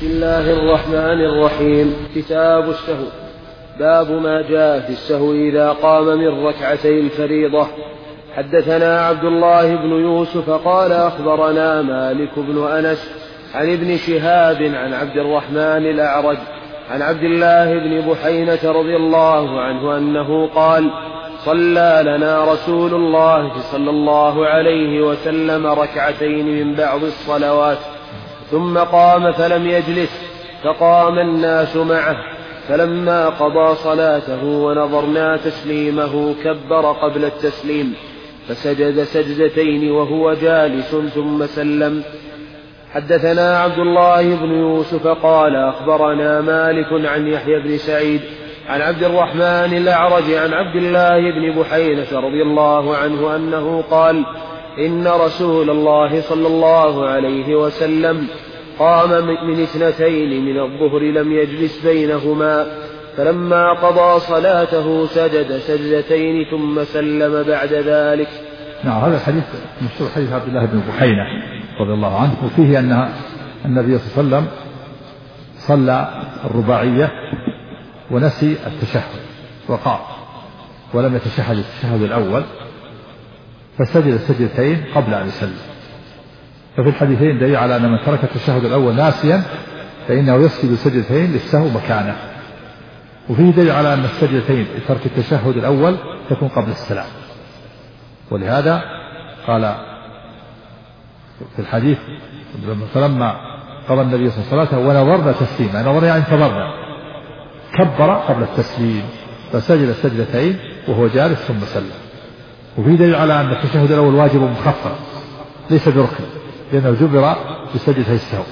بسم الله الرحمن الرحيم. كتاب السهو. باب ما جاء في السهو إذا قام من ركعتي الفريضة. حدثنا عبد الله بن يوسف قال أخبرنا مالك بن أنس عن ابن شهاب عن عبد الرحمن الأعرج عن عبد الله بن بحينة رضي الله عنه أنه قال: صلى لنا رسول الله صلى الله عليه وسلم ركعتين من بعض الصلوات ثم قام فلم يجلس، فقام الناس معه، فلما قضى صلاته ونظرنا تسليمه كبر قبل التسليم فسجد سجدتين وهو جالس ثم سلم. حدثنا عبد الله بن يوسف قال أخبرنا مالك عن يحيى بن سعيد عن عبد الرحمن الأعرج عن عبد الله بن بحينة رضي الله عنه أنه قال: إن رسول الله صلى الله عليه وسلم قام من اثنتين من الظهر لم يجلس بينهما، فلما قضى صلاته سجد سجدتين ثم سلم بعد ذلك. نعم، هذا الحديث مشهور حديث عبد الله بن بحينة رضي الله عنه، وفيه أن النبي صلى الله عليه وسلم صلى الرباعية ونسي التشهد وقام ولم يتشهد التشهد الأول فسجد سجدتين قبل أن يسلم. ففي الحديثين دليل على أن من ترك التشهد الأول ناسيا فإنه يسجد سجدتين للسهو مكانه، وفيه دليل على أن السجدتين لترك التشهد الأول تكون قبل السلام. ولهذا قال في الحديث: فلما قضى النبي صلى الله عليه وسلم ونظرنا تسليما، نظرنا يعني انتظرنا، كبر قبل التسليم فسجد سجدتين وهو جالس ثم سلم. وفي دليل على أن التشهد الأول واجب مخفف ليس بركن، لأنه جبر بسجدتي السهو.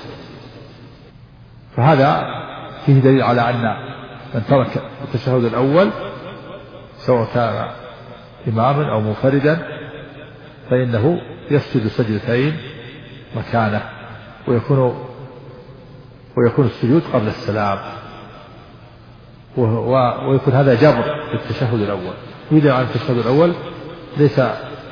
فهذا فيه دليل على أن من ترك التشهد الأول سواء كان إماما أو منفردا فإنه يسجد سجدتين مكانه، ويكون السجود قبل السلام، ويكون هذا جبر للتشهد الأول. وإذا عن التشهد الأول ليس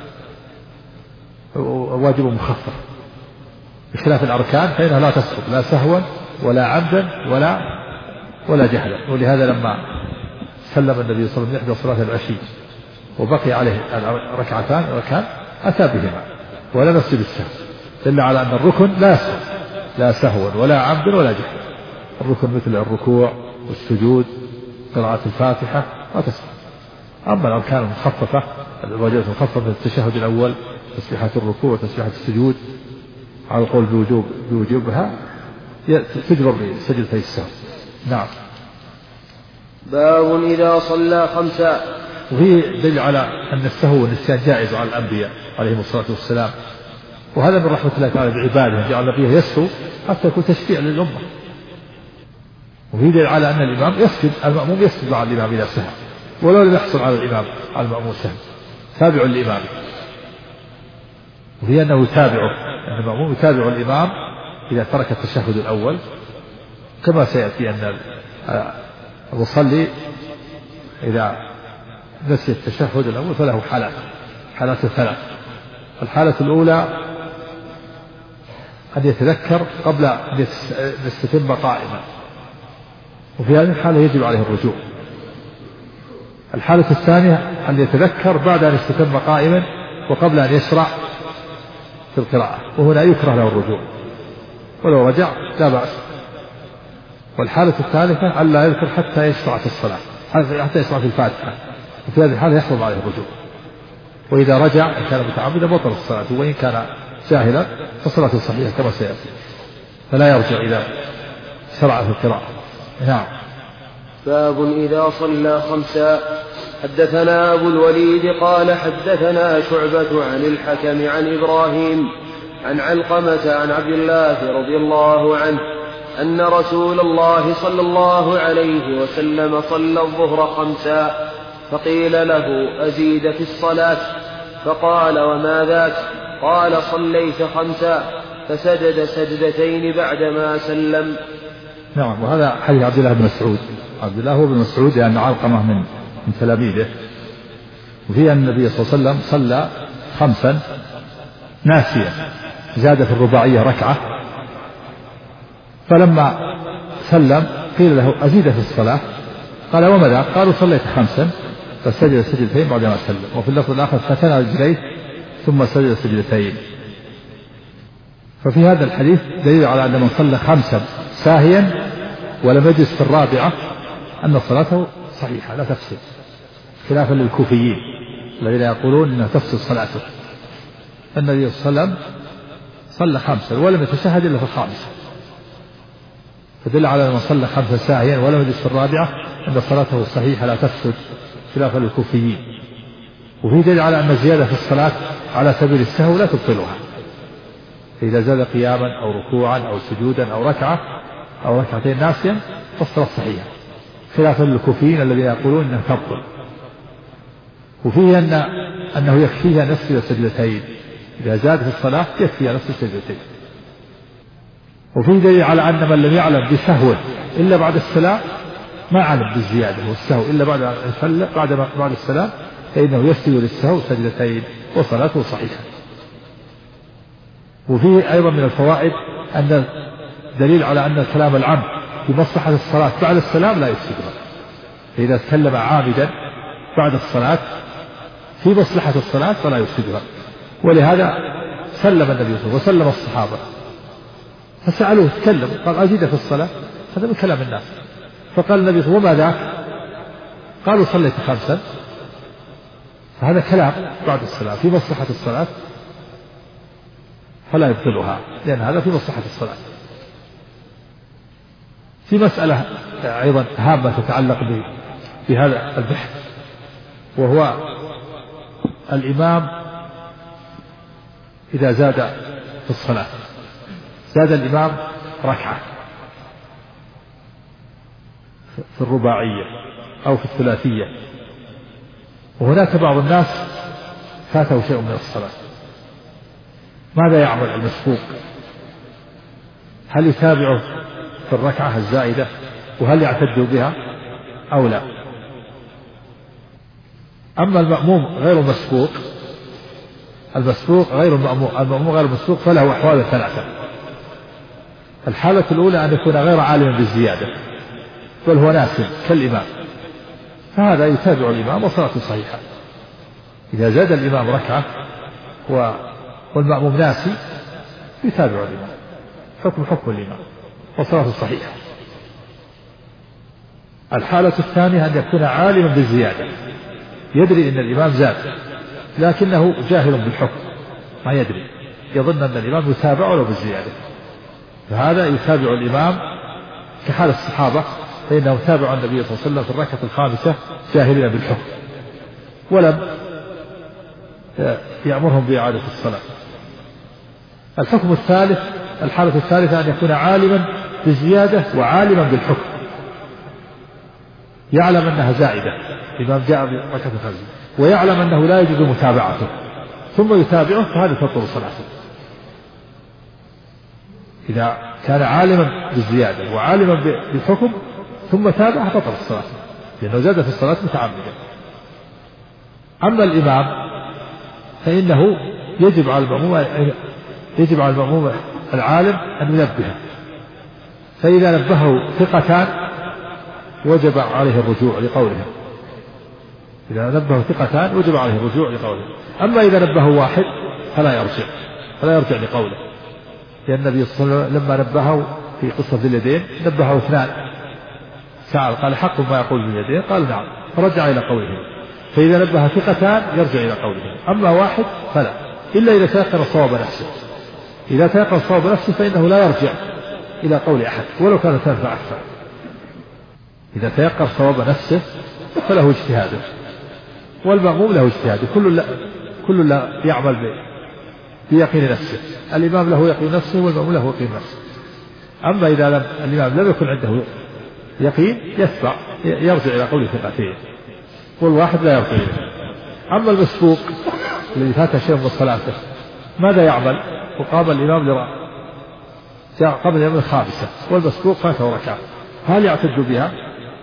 واجب مخفف بخلاف الأركان فإنها لا تسقط لا سهوا ولا عمدا ولا جهلا. ولهذا لما سلم النبي صلى الله عليه وسلم يحدث صلاة العشي وبقي عليه ركعتان أتى بهما ولم يسجد السهو، دل على أن الركن لا سهوا ولا عمدا ولا جهلا. الركن مثل الركوع والسجود قراءة الفاتحة لا تسقط. أما الأركان المخففة الواجبات المخففة من التشهد الأول تسبيحة الركوع وتسبيحة السجود على القول بوجوبها تجبر بسجدتي السهو. نعم. باب إذا صلى خمسا. وفي دليل على أن السهو والنسيان جائز على الأنبياء عليهم الصلاة والسلام، وهذا من رحمة الله تعالى بعباده جعل فيه يسهو حتى يكون تشفيع للأمة. وفي دليل على أن الإمام يسجد، المأموم يسجد مع الإمام إذا سهى ولو لم يحصل على الإمام على المأموم سهو تابع للإمام. وفي أنه يتابعه، أن المأموم يتابع الإمام إذا ترك التشهد الأول، كما سيأتي أن المصلي إذا نسي التشهد الأول فله حالات ثلاث. الحالة الأولى أن يتذكر قبل أن يستتم قائما، وفي هذه الحالة يجب عليه الرجوع. الحالة الثانية أن يتذكر بعد أن يستتم قائما وقبل أن يشرع في القراءة، وهنا يكره له الرجوع، ولو رجع لا بأس. والحالة الثالثة ألا يذكر حتى يشرع في الصلاة، حتى يشرع في الفاتحة، وفي هذه الحالة يحصل عليه الرجوع. وإذا رجع إن كان متعمدا بطل الصلاة، وإن كان جاهلا فصلاته صحيحة كما سيأتي، فلا يرجع إذا شرع في القراءة. نعم. باب إذا صلى خمسا. حدثنا أبو الوليد قال حدثنا شعبة عن الحكم عن إبراهيم عن علقمة عن عبد الله رضي الله عنه أن رسول الله صلى الله عليه وسلم صلى الظهر خمسا، فقيل له: أزيد في الصلاة؟ فقال: وما ذاك؟ قال: صليت خمسا، فسجد سجدتين بعدما سلم. نعم. وهذا حديث عبد الله بن مسعود. عبد الله هو بن مسعود لأن علقمة من تلاميذه. وفي أن النبي صلى الله عليه وسلم صلى خمسا ناسيا، زاد في الرباعية ركعة، فلما سلم قيل له أزيد في الصلاة؟ قال وما ذاك؟ قالوا صليت 5 فسجد سجدتين بعدما سلم. وفي اللفظ الآخر فتنى رجليه ثم سجد سجدتين. ففي هذا الحديث دليل على أن من صلى 5 ساهيا ولم يجلس في الرابعة أن صلاته صحيحة لا تفسد، خلافا للكوفيين الذين يقولون أنها تفسد صلاته. النبي صلى الله عليه وسلم صلى 5 ولم يتشهد إلا في الخامسة، فدل على من صلى 5 ساهيا ولم يجلس في الرابعة أن صلاته صحيحة لا تفسد، خلافا للكوفيين. وفي دليل على أن الزيادة في الصلاة على سبيل السهو لا تبطلها، فإذا زاد قياما أو ركوعا أو سجودا أو ركعة أو ركعتين ناسيا فالصلاة صحيحة، خلافا للكوفيين الذين يقولون أنها تبطل. وفيه أنه يكفيه أن يسجد سجدتين، إذا زاد في الصلاة يكفي أن يسجد سجدتين. وفيه دليل على أن من لم يعلم بسهوه إلا بعد السلام ما علم بالزيادة والسهو إلا بعد السلام فإنه يسجد للسهو سجدتين وصلاته صحيحة. وفيه أيضا من الفوائد أن دليل على أن كلام العمد في مصلحة الصلاة بعد السلام لا يفسدها، فإذا تكلم عامدا بعد الصلاة في مصلحة الصلاة فلا يفسدها. ولهذا سلم النبي صلى الله عليه وسلم وسلم الصحابة فسألوه تكلم قال أزيد في الصلاة، هذا من كلام الناس. فقال النبي صلى الله عليه وسلم وما ذاك؟ قالوا صليت 5. فهذا كلام بعد الصلاة في مصلحة الصلاة فلا يبطلها، لأن هذا في مصلحة الصلاة. في مسألة أيضا هامة تتعلق بهذا البحث، وهو الإمام إذا زاد في الصلاة، زاد الإمام ركعة في الرباعية أو في الثلاثية، وهناك بعض الناس فاته شيء من الصلاة، ماذا يعمل المسبوق؟ هل يتابعه في الركعة الزائدة وهل يعتد بها أو لا؟ أما المأموم غير المسبوق، المسبوق غير المأموم غير المسبوق فله أحوال 3. الحالة الأولى أن يكون غير عالم بالزيادة بل هو ناسٍ كالإمام، فهذا يتابع الإمام وصلاته صحيحة. إذا زاد الإمام ركعة والمأموم ناسي يتابع الإمام، حكم الإمام وصلاته صحيحة. الحالة الثانية أن يكون عالما بالزيادة، يدري أن الإمام زاد لكنه جاهل بالحكم ما يدري، يظن أن الإمام يتابع ولو بالزيادة، فهذا يتابع الإمام كحال الصحابة، فإنهم تابعوا النبي صلى الله عليه وسلم في الركعة الخامسة جاهلين بالحكم ولم يأمرهم بإعادة الصلاة. الحكم الثالث، الحالة الثالثة أن يكون عالما بالزيادة وعالما بالحكم، يعلم أنها زائدة، الإمام جاء بركعة الخامسة ويعلم أنه لا يجوز متابعته ثم يتابعه، فهذا تبطل صلاته. إذا كان عالما بالزيادة وعالما بالحكم ثم تابع تبطل الصلاة، لأنه زاد في الصلاة متعمدا. أما الإمام فإنه يجب على المأموم العالم أن ينبهه، فإذا نبهه ثقتان وجب عليه الرجوع لقوله، إذا نبهه ثقتان وجب عليه الرجوع لقوله. أما إذا نبهه واحد فلا يرجع لقوله، لأن النبي صلى الله عليه وسلم لما نبهه في قصة اليدين نبهه 2، سأل قال حق ما يقول باليدين؟ قال نعم، فرجع إلى قوله. فإذا نبه ثقتان يرجع إلى قوله، أما واحد فلا، إلا إذا تيقن صواب نفسه. إذا تيقن صواب نفسه فإنه لا يرجع إلى قول أحد ولو كان تنفع أكثر. إذا تيقن صواب نفسه فله اجتهاده، والمأموم له اجتهاده، كل لا يعمل بيقين نفسه، الإمام له يقين نفسه والمأموم له يقين نفسه. أما إذا الإمام لم يكن عنده يقين يرجع إلى قول ثقتين، والواحد لا يرجع إليه. أما المسبوق الذي فات شيء من صلاته ماذا يعمل؟ وقام الإمام قبل الإمام الخامسة والمسبوق فاته ركعة، هل يعتد بها؟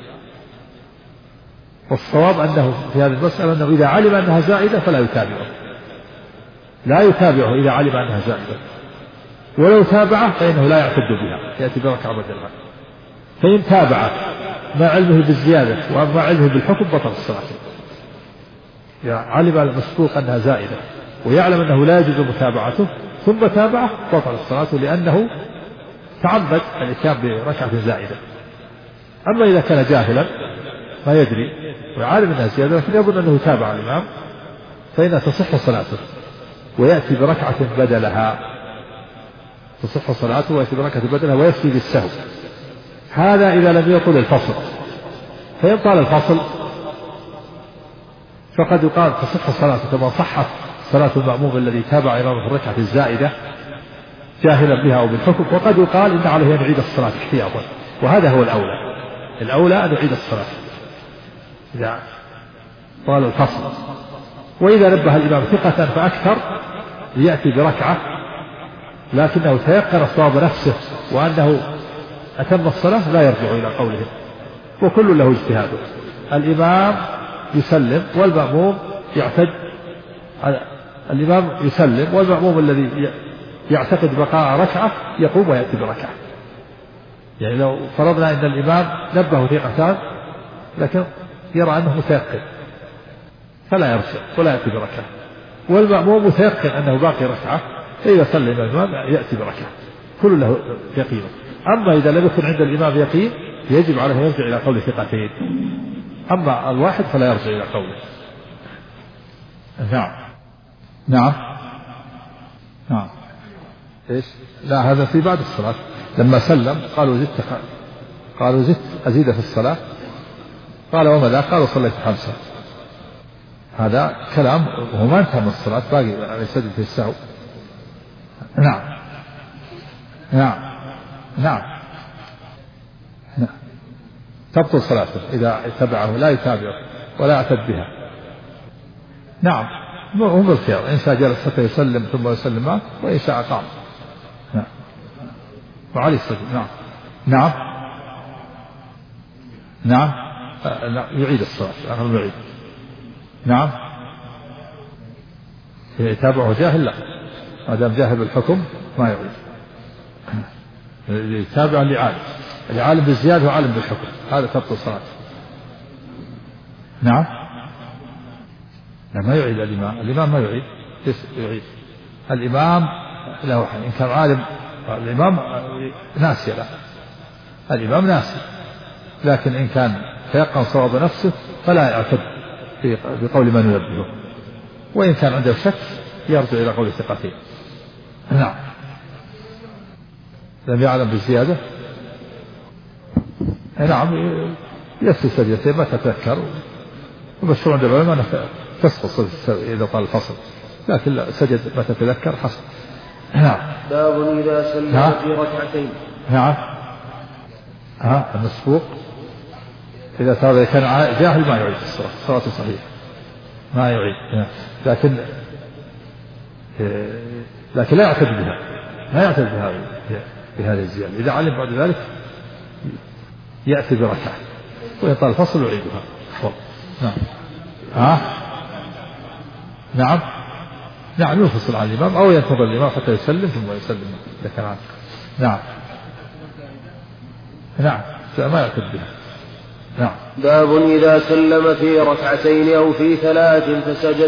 والصواب أنه في هذه المسألة أنه إذا علم أنها زائدة فلا يتابعه، لا يتابعه إذا علم أنها زائدة، ولو تابعه فإنه لا يعتد بها، يأتي بركعة بدلها. فإن تابع ما علمه بالزيادة وما علمه بالحكم بطل الصلاة. يعني علم المسبوق أنها زائدة ويعلم أنه لا يجوز متابعته ثم تابعه بطل الصلاة لأنه تعمد الإتيان بركعة زائدة. أما إذا كان جاهلا ما يدري ويعلم أنها زيادة لكن يظن أنه تابع الإمام فإنها تصح صلاته ويأتي بركعة بدلها، تصح صلاته ويأتي بركعة بدلها ويفتي بالسهو. هذا إذا لم يطل الفصل. فإن طال الفصل فقد يقال تصح صلاته كما صحت صلاة المأموم الذي تابع إمامه الركعة الزائدة جاهلا بها أو بالحكم، وقد يقال إن عليه أن يعيد الصلاة احتياطا، وهذا هو الأولى أن يعيد الصلاة إذا طال الفصل. وإذا نبه الإمام ثقة فأكثر ليأتي بركعة لكنه تيقن صواب نفسه وأنه أتم الصلاة لا يرجع إلى قوله، وكل له اجتهاده. الإمام يسلم والمأموم يعتد، الإمام يسلم والمأموم الذي يعتقد بقاء ركعة يقوم ويأتي بركعة. يعني لو فرضنا أن الإمام نبه ثقتان لكن يرى أنه متيقن فلا يرجع ولا يأتي بركعة، والمأموم متيقن أنه باقي ركعة فإذا سلم الإمام يأتي بركعة، كل له يقين. أما إذا لم يكن عند الإمام يقين يجب عليه يرجع إلى قول ثقتين، أما الواحد فلا يرجع إلى قوله. نعم إيش؟ لا، هذا في بعد الصلاة لما سلم قالوا زدت أزيد في الصلاة، قال وما ذا؟ قالوا صليت 5. هذا كلام وهو ما انتهى من الصلاة، باقي على سجد في السهو. نعم تبطل صلاته إذا اتبعه، لا يتابعه ولا يعتد بها. نعم هو بالخيار، إن شاء جلس حتى يسلم ثم يسلم معه وإن شاء قام. وعلي السجد. نعم يعيد الصلاة. نعم يتابعه جاهل لا، ما دام جاهل بالحكم ما يعيد. يتابع العالم بالزيادة وعالم بالحكم، هذا تبطل صلاته. نعم ما يعيد الإمام ما يعيد الإمام له إن كان عالم. الإمام ناسي، لا الإمام ناسي، لكن إن كان تيقن صواب نفسه فلا يعتد بقول من ينبهه، وإن كان عنده شك يرجع إلى قول ثقتين. نعم لم يعلم بالزيادة يسجد سجدتين ما تتذكر، ومشروع عند العلماء تسقط إذا طال الفصل، لكن سجد ما تتذكر حصل. باب إذا سلم في ركعتين. المسبوق إذا كان جاهل ما يعيد الصلاة، صلاته صحيح ما يعيد، لكن لا يعتد بها، بهذه الزيادة. إذا علم بعد ذلك يأتي بركعة ويطال الفصل ويعيدها. نعم ينفصل عن الإمام أو ينتظر الإمام حتى يسلم ثم يسلم إذا كان عنه. نعم ما يعتد بها. باب إذا سلم في ركعتين أو في 3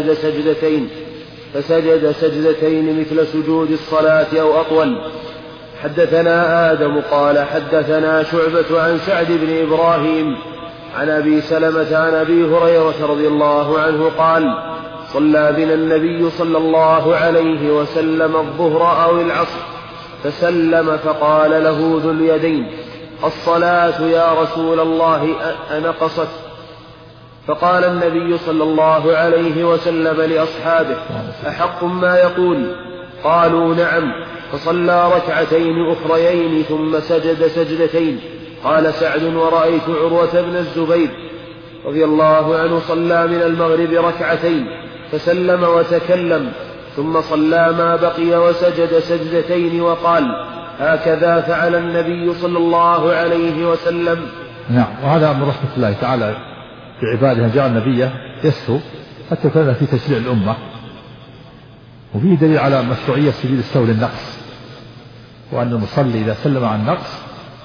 فسجد سجدتين مثل سجود الصلاة أو أطول. حدثنا آدم قال حدثنا شعبة عن سعد بن إبراهيم عن أبي سلمة عن أبي هريرة رضي الله عنه قال صلى بنا النبي صلى الله عليه وسلم الظهر أو العصر فسلم فقال له ذو اليدين الصلاة يا رسول الله أنقصت؟ فقال النبي صلى الله عليه وسلم لأصحابه أحق ما يقول؟ قالوا نعم. فصلى ركعتين أخريين ثم سجد سجدتين. قال سعد ورأيت عروة بن الزبير رضي الله عنه صلى من المغرب ركعتين فسلم وتكلم ثم صلى ما بقي وسجد سجدتين وقال هكذا فعل النبي صلى الله عليه وسلم. وهذا من رحمة الله تعالى بعباده جعل نبيه يسهو حتى كان في تشريع الأمة، وفيه دليل على مشروعية سجود السهو للنقص، وأن المصلي إذا سلم عن نقص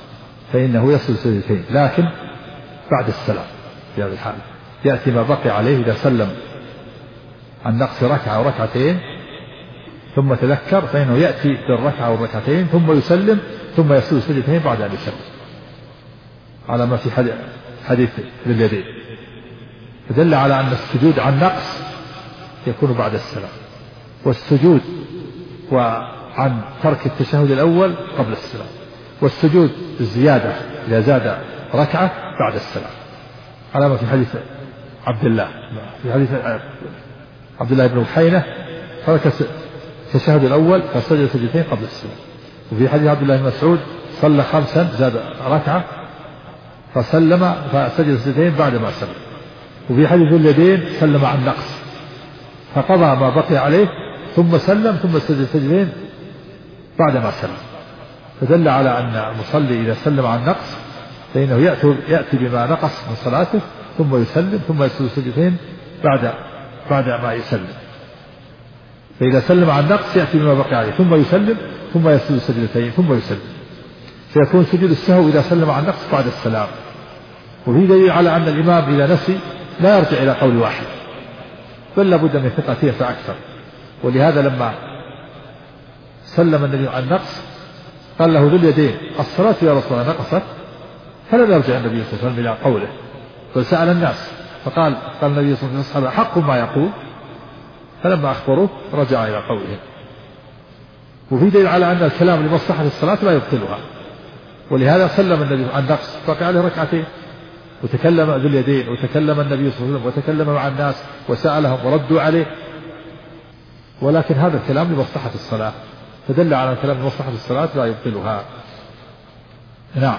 فإنه يسجد سجدتين لكن بعد السلام. في هذه الحالة يأتي ما بقي عليه إذا سلم عن نقص ركعة أو ركعتين ثم تذكر فإنه يأتي بالركعة أو الركعتين ثم يسلم ثم يسجد سجدتين بعد أن يسلم، على ما في حديث باليدين، فدل على أن السجود عن نقص يكون بعد السلام، والسجود وعن ترك التشهد الأول قبل السلام، والسجود الزيادة إذا زاد ركعة بعد السلام، على ما في حديث عبد الله، في حديث عبد الله بن بحينة ترك التشهد الأول فسجد سجدتين قبل السلام. وفي حديث عبد الله بن مسعود صلى 5 زاد ركعة فسلم فسجد سجدتين بعد ما سلم. وفي حديث اليدين سلم عن نقص فقضى ما بقي عليه ثم سلم ثم سجد سجدتين بعد ما سلم، فدل على أن المصلي إذا سلم عن نقص فإنه يأتي بما نقص من صلاته ثم يسلم ثم يسجد سجدتين بعد ما يسلم. فإذا سلم عن نقص يأتي بما بقي عليه ثم يسلم ثم يسجد سجدتين ثم يسلم، فيكون سجود السهو إذا سلم عن نقص بعد السلام. وفي دليل على أن الإمام إذا نسي لا يرجع إلى قول واحد بل لابد من ثقته فأكثر. ولهذا لما سلم النبي عن نقص قال له ذو اليدين الصلاة يا رسول الله نقصت، فلم يرجع النبي صلى الله عليه وسلم إلى قوله فسأل الناس فقال النبي صلى الله عليه وسلم حق ما يقول، فلما أخبروه رجع إلى قوله. وفي دليل على أن الكلام لمصلحة الصلاة لا يبطلها، ولهذا سلم النبي عن نقص بقي عليه ركعتين وتكلم ذو اليدين وتكلم النبي صلى الله عليه وسلم وتكلم مع الناس وسألهم وردوا عليه، ولكن هذا الكلام لمصلحة الصلاة، فدل على الكلام لمصلحة الصلاة لا يبطلها. نعم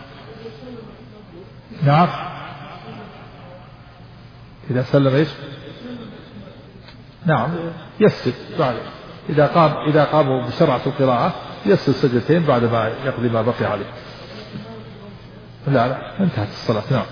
نعم إذا سلم إيش؟ نعم يسجد بعد إذا قاموا بشرعة القراءة يسجد سجدتين بعد ما يقضي ما بقي عليه. لا انتهت الصلاة. نعم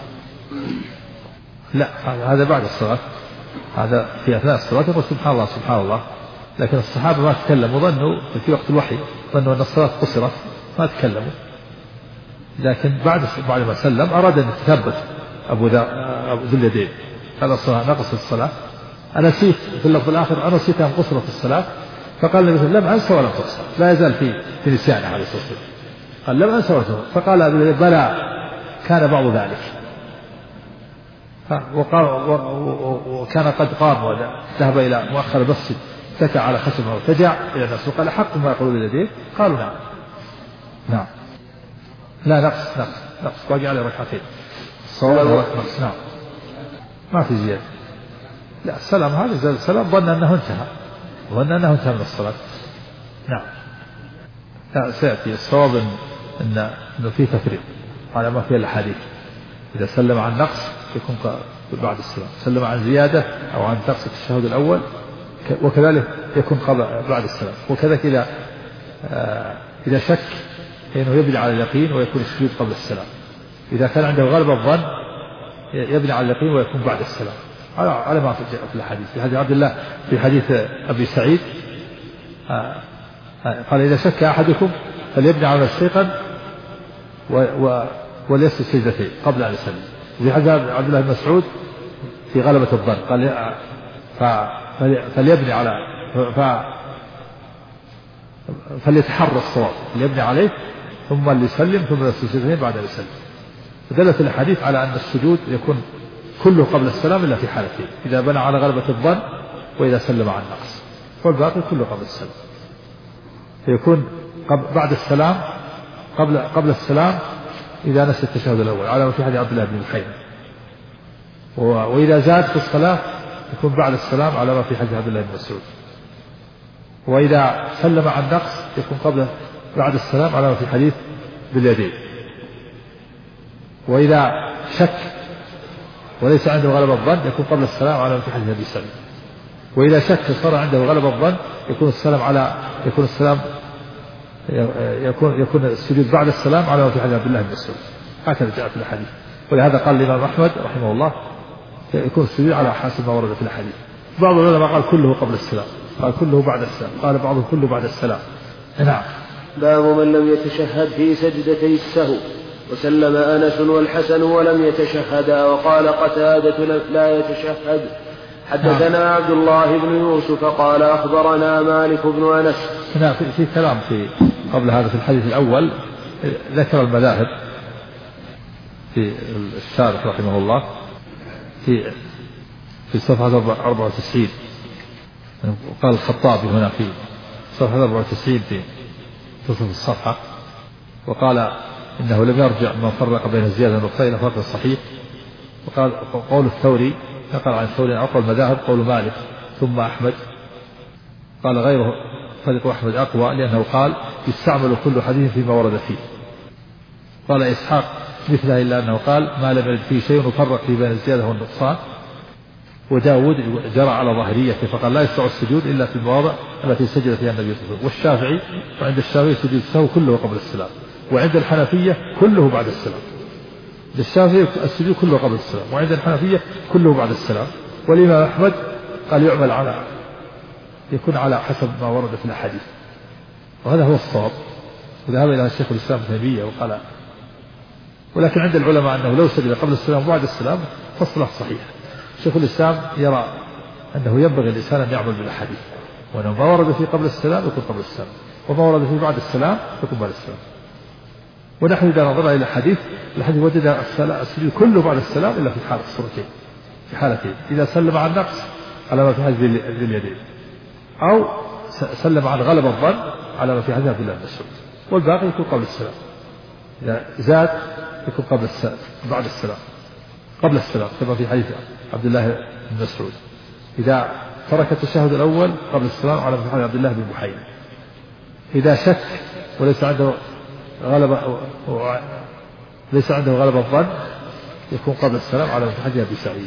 لا هذا بعد الصلاة، هذا في أثناء الصلاة يقول سبحان الله سبحان الله، لكن الصحابة ما تكلموا ظنوا في وقت الوحي ظنوا أن الصلاة قصرت ما تكلموا، لكن بعد ما سلم أراد أن يتثبت أبو ذو اليدين قال الصلاة نقص الصلاة أنا نسيت في اللفظ الآخر أنا نسيت أن قصرت الصلاة، فقال النبي لم أنسى ولم تقصر، لا يزال في نسيانه عليه الصلاة والسلام، قال لم أنسى ولم تقصر، فقال أبو اليدين بلى كان بعض ذلك، وكان قد قام وذهب إلى مؤخر المسجد اتكى على خشبه وارتجع إلى الناس وقال حق ما يقولون اليدين، قالوا نعم نعم لا نقص باقي عليه ركعتين الصواب نقص. نعم ما في زيادة. لا السلام هذا زاد السلام ظن أنه انتهى من الصلاة. نعم لا سيأتي الصواب أنه فيه تفريق على ما فيه الحديث، إذا سلم عن نقص يكون بعد السلام، سلم عن زيادة أو عن نقص التشهد الأول وكذلك يكون بعد السلام. وكذلك إذا شك فإنه يبني على اليقين ويكون السجود قبل السلام، إذا كان عنده غلب الظن يبني على اليقين ويكون بعد السلام على ما في الحديث. في حديث عبد الله في حديث أبي سعيد قال إذا شك أحدكم فليبني على الشيطان وليسجد سجدتين قبل أن يسلم. في حديث عبد الله بن مسعود في غلبة الظن قال فليبني على فليتحرى الصواب ليبني عليه ثم ليسلم ثم يسجد سجدتين بعد أن يسلم. فدلت الحديث على أن السجود يكون كله قبل السلام إلا في حالتين، إذا بنى على غلبة الظن وإذا سلم عن نقص، والباقي كله قبل السلام. فيكون بعد السلام قبل السلام إذا نسي التشهد الأول على ما في حديث عبد الله بن بحينة، وإذا زاد في الصلاة يكون بعد السلام على ما في حديث عبد الله بن مسعود، وإذا سلم عن نقص يكون بعد السلام على ما في حديث باليدين، وإذا شك وليس عنده غلبة الظن يكون قبل السلام على ما في حديث أبي سعيد، وإذا شك صار عنده غلبة الظن يكون السجود بعد السلام على ما في حديث عبد الله بن مسعود. هكذا جاء في الحديث، ولهذا قال الإمام أحمد رحمه الله يكون السجود على حسب ما ورد في الحديث. بعض العلماء قال كله قبل السلام، قال كله بعد السلام، قال بعضهم كله بعد السلام. نعم باب من لم يتشهد في سجدتي السهو. وسلم أنس والحسن ولم يتشهدا. وقال قتادة لا يتشهد. حدثنا عبد الله بن يوسف قال أخبرنا مالك بن أنس. هنا في كلام قبل هذا في الحديث الأول ذكر المذاهب في الشارح رحمه الله في صفحة 94. قال الخطابي هنا في صفحة 94 في تصف الصفحة، وقال إنه لم يرجع من فرق بين الزيادة والنقصان إلى فرق الصحيح. وقال قول الثوري نقل عن الثوري أقوى المذاهب قول مالك ثم أحمد. قال غيره فريق أحمد أقوى لأنه قال يستعمل كل حديث فيما ورد فيه. قال إسحاق مثله إلا أنه قال ما لم يرد فيه شيء نفرق في بين الزيادة والنقصان. وداود جرى على ظاهريته فقال لا يشرع السجود إلا في المواضع التي سجد فيها النبي صلى الله عليه وسلم. والشافعي وعند الشافعي سجود السهو كله قبل السلام، وعند الحنفية كله بعد السلام. للشافعي السجود كله قبل السلام، وعند الحنفية كله بعد السلام. والإمام أحمد قال يعمل على يكون على حسب ما ورد في الأحاديث، وهذا هو الصواب. وذهب إلى الشيخ الإسلام ابن تيمية وقال ولكن عند العلماء أنه لو سجد قبل السلام وبعد السلام فالصلاة صحيحة. شيخ الإسلام يرى أنه ينبغي الإنسان أن يعمل بالأحاديث، وأنه ما ورد فيه قبل السلام يكون قبل السلام، وما ورد فيه بعد السلام يكون بعد السلام. ونحن إذا نظرنا إلى الحديث وجد السجود كله بعد السلام إلا في حالة الصورتين، في حالتين: إذا سلم عن نقص على ما في حديث ذي اليدين، أو سلم عن غلب الظن على ما في حديث عبد الله بن مسعود، والباقي يكون قبل السلام. إذا زاد يكون قبل السلام بعد السلام قبل السلام كما في حديث عبد الله بن مسعود. إذا ترك التشهد الأول قبل السلام على ما في حديث عبد الله بن بحيرة. إذا شك وليس عنده غلب الظن يكون قبل السلام على ما في حديث أبي سعيد.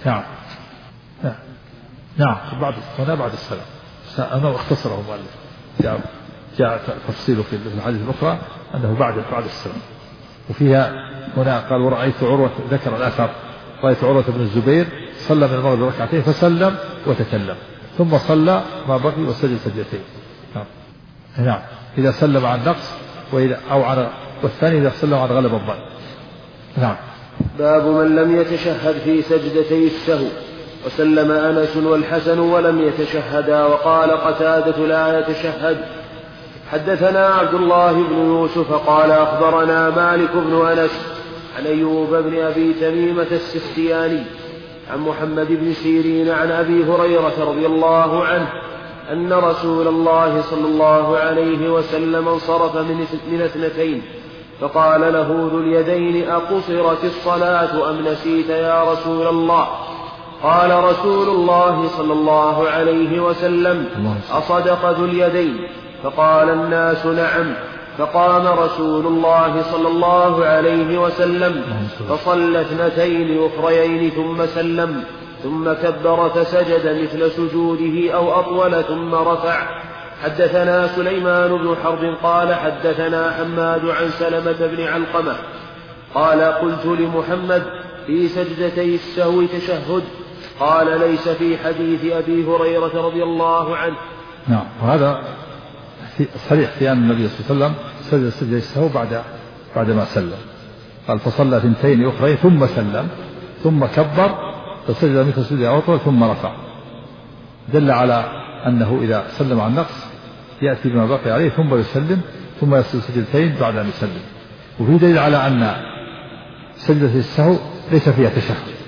نعم بعد السلام. أنا اختصره المؤلف، جاء تفصيله في الحديث الأخرى أنه بعد السلام. وفيها هنا قال ورأيت عروة، ذكر الأثر: رأيت عروة بن الزبير صلى من المغرب ركعتين فسلم وتكلم ثم صلى ما بقي وسجد سجدتين. نعم إذا سلم عن نقص والثاني إذا سلم عن غلب الظن. نعم. باب من لم يتشهد في سجدتي السهو. وسلم أنس والحسن ولم يتشهدا. وقال قتادة لا يتشهد. حدثنا عبد الله بن يوسف قال أخبرنا مالك بن أنس عن أيوب بن أبي تميمة السختياني عن محمد بن سيرين عن أبي هريرة رضي الله عنه أن رسول الله صلى الله عليه وسلم انصرف من اثنتين فقال له ذو اليدين: أقصرت الصلاة أم نسيت يا رسول الله؟ قال رسول الله صلى الله عليه وسلم: أصدق ذو اليدين؟ فقال الناس: نعم. فقام رسول الله صلى الله عليه وسلم فصلى اثنتين أخريين ثم سلم، ثم كبر فسجد مثل سجوده أو أطول ثم رفع. حدثنا سليمان بن حرب قال حدثنا حماد عن سلمة بن علقمة قال قلت لمحمد: في سجدتي السهو تشهد؟ قال: ليس في حديث أبي هريرة رضي الله عنه. نعم. وهذا صريح في أن النبي صلى الله عليه وسلم سجد سجدة السهو بعد ما سلم. قال فصلى اثنتين أخرى ثم سلم ثم كبر فسجد مثل سجوده أو أطول ثم رفع. دل على أنه إذا سلم عن نقص يأتي بما بقي عليه ثم يسلم ثم يسجد سجدتين بعد أن يسلم. وفي دليل على أن سجدة السهو ليس فيها تشهد،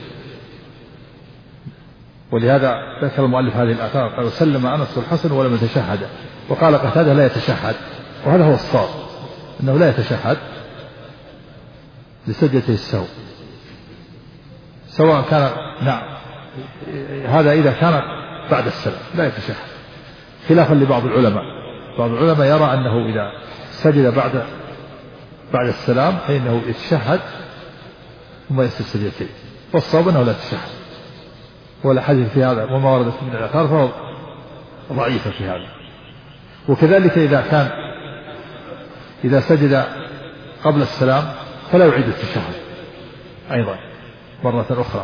ولهذا ذكر المؤلف هذه الآثار. قال سلم أنس والحسن ولم يتشهد. وقال قتادة لا يتشهد، وهذا هو الصواب أنه لا يتشهد لسجدة السهو سواء كان. نعم هذا إذا كان بعد السلام لا يتشهد، خلافا لبعض العلماء. بعض العلماء يرى أنه إذا سجد بعد السلام فإنه يتشهد ثم يسجد سجدتين، والصواب أنه لا يتشهد. ولا حديث في هذا، وما وردت من الآثار فهو ضعيفة في هذا. وكذلك إذا سجد قبل السلام فلا يعيد التشهد أيضا مرة أخرى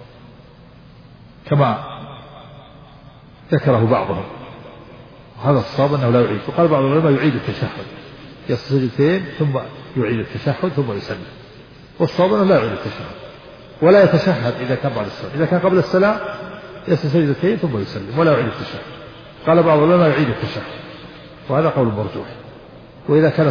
كما ذكره بعضهم، وهذا الصواب أنه لا يعيد. وقال بعض العلماء يعيد التشهد يسجد سجدتين ثم يعيد التشهد ثم يسلم. والصواب أنه لا يعيد التشهد ولا يتشهد إذا كان بعد السلام. إذا كان قبل السلام يسجد سجدتين ثم يسلم ولا يعيد التشهد. قال بعض العلماء يعيد التشهد وهذا قول مرجوح. وإذا كان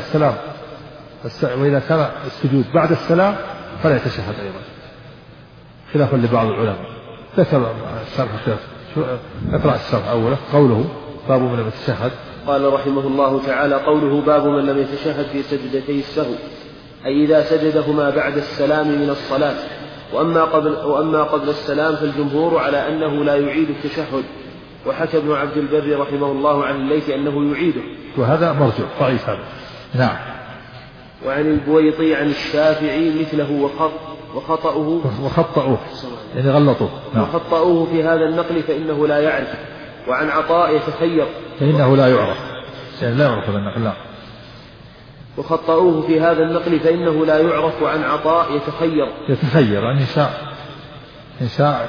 السجود بعد السلام فلا يتشهد أيضا خلافا لبعض العلماء. ذكر الشرح اقرأ الشرح أولا. قوله باب من لم يتشهد. قال رحمه الله تعالى: قوله باب من لم يتشهد في سجدتي السهو، أي إذا سجدهما بعد السلام من الصلاة. وأما قبل السلام فالجمهور على أنه لا يعيد التشهد، وحكى ابن عبد البر رحمه الله عن الليث أنه يعيده، وهذا مرجع ضعيف هذا. نعم. وعن البويطي عن الشافعي مثله وخطأوه يعني غلطوه. نعم. وخطأوه في هذا النقل فإنه لا يعرف. وعن عطاء يتخير فإنه لا يعرف، يعني لا يعرف هذا النقل. لا. وخطأوه في هذا النقل فإنه لا يعرف. وعن عطاء يتخير يعني إن شاء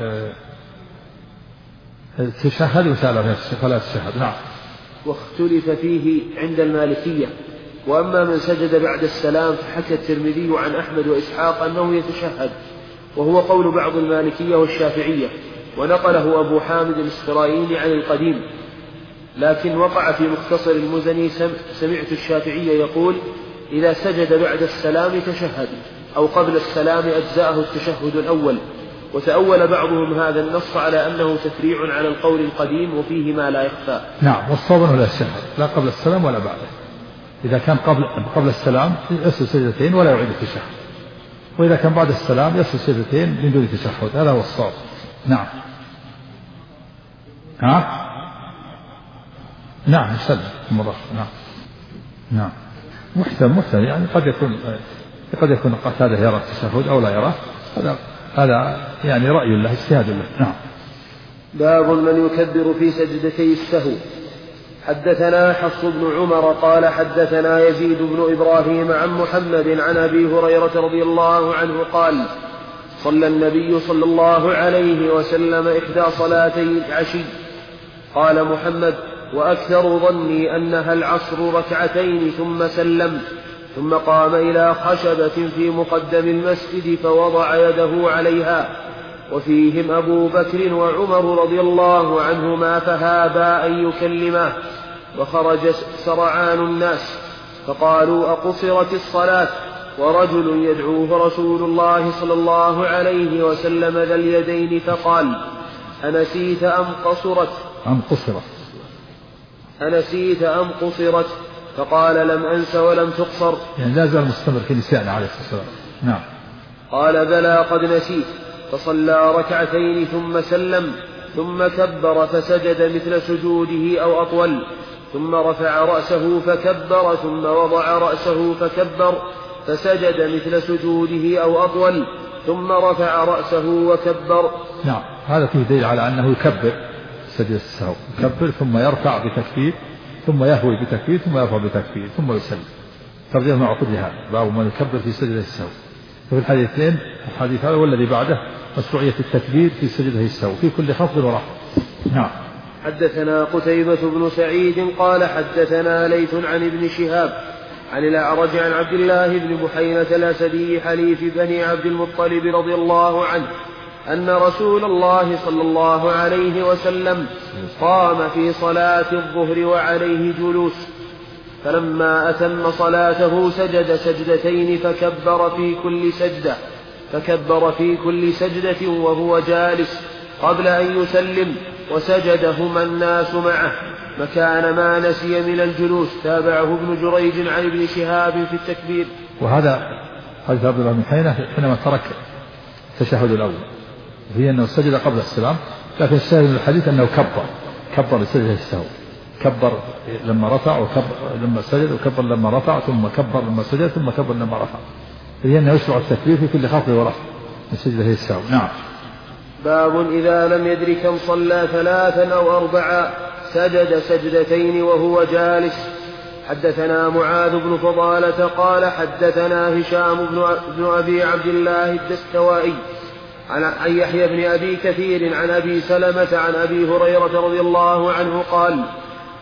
تشهد وسأل فلا تشهد. نعم. واختلف فيه عند المالكية. وأما من سجد بعد السلام فحكى الترمذي عن أحمد وإسحاق أنه يتشهد، وهو قول بعض المالكية والشافعية، ونقله أبو حامد الإسفرايني عن القديم. لكن وقع في مختصر المزني سمعت الشافعي يقول: إذا سجد بعد السلام تشهد، أو قبل السلام أجزأه التشهد الأول. وتأول بعضهم هذا النص على أنه تفريع على القول القديم وفيه ما لا يخفى. نعم. والصواب لا يتشهد لا قبل السلام ولا بعده. إذا كان قبل السلام يسجد سجدتين ولا يعيد التشهد، وإذا كان بعد السلام يسجد سجدتين من دون تشهد. هذا هو الصواب. نعم. نعم يسلم مرة. نعم. محتمل يعني قد يكون قتادة يرى التشهد أو لا يراه. هذا يعني رأي الله اجتهاد الله. نعم. باب من يكبر في سجدتي السهو. حدثنا حفص بن عمر قال حدثنا يزيد بن إبراهيم عن محمد عن أبي هريرة رضي الله عنه قال: صلى النبي صلى الله عليه وسلم إحدى صلاتي العشي. قال محمد: وأكثر ظني أنها العصر ركعتين ثم سلم، ثم قام إلى خشبة في مقدم المسجد فوضع يده عليها، وفيهم أبو بكر وعمر رضي الله عنهما فهابا أن يكلماه، وخرج سرعان الناس فقالوا: أقصرت الصلاة؟ ورجل يدعوه رسول الله صلى الله عليه وسلم ذا اليدين فقال: أنسيت أم قصرت؟ فقال: لم أنس ولم تقصر. يعني لا زال مستمر في نسيان عليه الصلاة والسلام. نعم. قال: بلى قد نسيت. فصلى ركعتين ثم سلم، ثم كبر فسجد مثل سجوده أو أطول، ثم رفع رأسه فكبر، ثم وضع رأسه فكبر فسجد مثل سجوده أو أطول، ثم رفع رأسه وكبر. نعم. هذا فيه دليل على أنه يكبر سجد السهو، يكبر ثم يرفع بتكبير، ثم يهوي بتكبير، ثم يرفع بتكبير، ثم يسلم. ترجمة مع هذا باب من يكبر في سجد السهو. وفي الحديثين الحديث هذا والذي بعده مشروعية التكبير في سجده السهو في كل خفض ورفع. نعم. حدثنا قتيبة بن سعيد قال حدثنا ليث عن ابن شهاب عن الأعرج عن عبد الله بن بحينة الأسدي حليف بني عبد المطلب رضي الله عنه أن رسول الله صلى الله عليه وسلم قام في صلاة الظهر وعليه جلوس، فلما أتم صلاته سجد سجدتين فكبر في كل سجدة وهو جالس قبل أن يسلم، وسجدهما الناس معه مكان ما نسي من الجلوس. تابعه ابن جريج عن ابن شهاب في التكبير. وهذا حديث عبد الله بن حينة حينما ترك التشهد الأول، وهي أنه سجد قبل السلام، لكن الشاهد من الحديث أنه كبر لسجده السهو، كبر لما رفع وكبر لما سجد، وكبر لما رفع، ثم كبر لما سجد، ثم كبر لما رفع، فهي أنه يشرع التكبير في كل خفض ورفع من سجده السهو. نعم. باب إذا لم يدر كم صلى 3 أو 4 سجد سجدتين وهو جالس. حدثنا معاذ بن فضالة قال حدثنا هشام بن أبي عبد الله الدستوائي عن يحيى بن أبي كثير عن أبي سلمة عن أبي هريرة رضي الله عنه قال: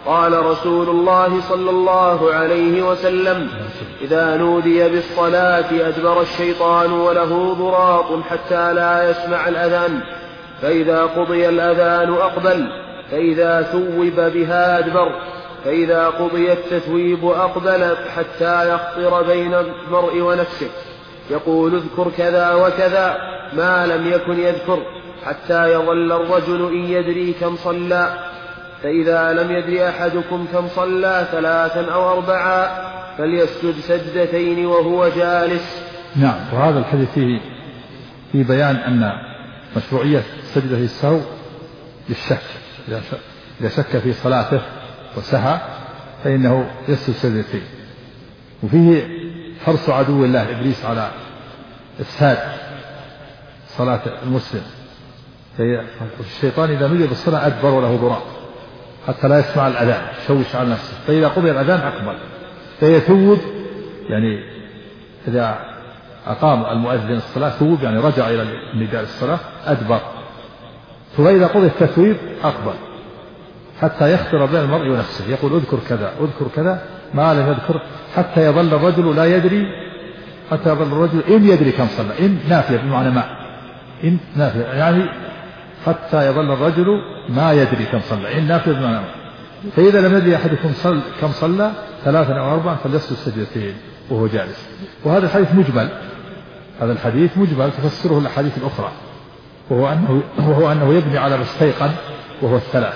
قال رسول الله صلى الله عليه وسلم: إذا نودي بالصلاة أدبر الشيطان وله ضراط حتى لا يسمع الأذان، فإذا قضي الأذان أقبل، فإذا ثوب بها أدبر، فإذا قضي التثويب أقبل حتى يخطر بين المرء ونفسه، يقول: اذكر كذا وكذا، ما لم يكن يذكر، حتى يظل الرجل إن يدري كم صلى، فإذا لم يدري أحدكم كم صلى 3 أو 4 فليسجد سجدتين وهو جالس. نعم. وهذا الحديث فيه بيان أن مشروعية سجدة السهو للشك، إذا شك في صلاته وسهى فإنه يسجد سجدتين. وفيه حرص عدو الله إبليس على إفساد صلاة المسلم، الشيطان إذا نودي بالصلاة أدبر وله ضراط حتى لا يسمع الأذان، يشوش على نفسه، فإذا قضي الأذان أقبل، فيثوب، يعني إذا أقام المؤذن الصلاة ثوب، يعني رجع إلى نداء الصلاة، أدبر، فإذا قضي التثويب أقبل حتى يخطر بين المرء ونفسه، يقول: اذكر كذا اذكر كذا، ما لم يذكر، حتى يظل الرجل لا يدري، حتى يظل الرجل إن يدري كم صلى، إن نافية بمعنى ما، إن نافية يعني حتى يظل الرجل ما يدري كم صلى، إن نافية بمعنى ما. فإذا لم يدري أحدكم كم صلى 3 أو 4 فليسجد سجدتين وهو جالس. وهذا الحديث مجمل، هذا الحديث مجمل تفسره الأحاديث الأخرى، وهو أنه يبني على ما استيقن وهو 3.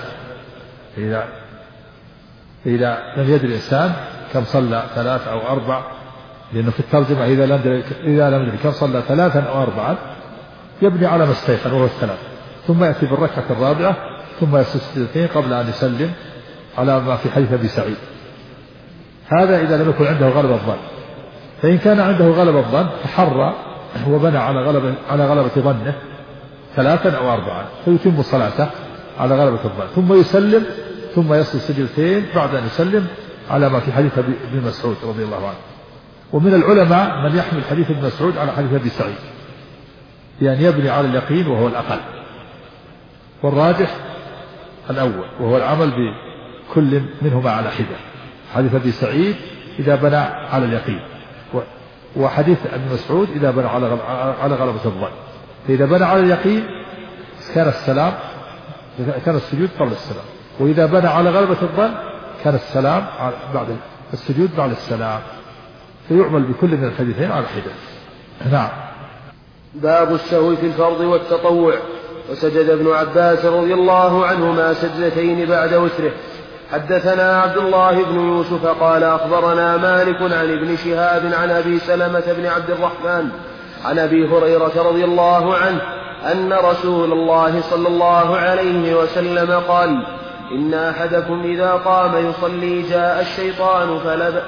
إذا لم يدري الإنسان كم صلى 3 أو 4، لأنه في الترجمة إذا لم يدري كم صلى 3 أو 4 يبني على ما استيقن وهو 3، ثم يأتي بالركعة الرابعة ثم يسجد سجدتين قبل أن يسلم، على ما في حديث أبي سعيد. هذا إذا لم يكن عنده غلبة الظن. فإن كان عنده غلبة الظن فحرى وبنى على غلبة ظنه 3 أو 4 فيتم صلاته على غلبة الظن، ثم يسلم، ثم يسجد سجدتين بعد أن يسلم، على ما في حديث ابن مسعود رضي الله عنه. ومن العلماء من يحمل حديث ابن مسعود على حديث أبي سعيد، يعني يبني على اليقين وهو الأقل، والراجح الأول وهو العمل بكل منهما على حدة. حديث أبي سعيد إذا بنى على اليقين، وحديث ابن مسعود إذا بنى على غلبة الظن. فإذا بنى على اليقين كان السلام، كان السجود قبل السلام، وإذا بنى على غلبة الظن كان السلام بعد السجود بعد السلام، فيعمل بكل من الحديثين على حدة. نعم. باب السهو في الفرض والتطوع. وسجد ابن عباس رضي الله عنهما سجدتين بعد وتره. حدثنا عبد الله بن يوسف قال أخبرنا مالك عن ابن شهاب عن أبي سلمة بن عبد الرحمن عن أبي هريرة رضي الله عنه أن رسول الله صلى الله عليه وسلم قال: إن أحدكم إذا قام يصلي جاء الشيطان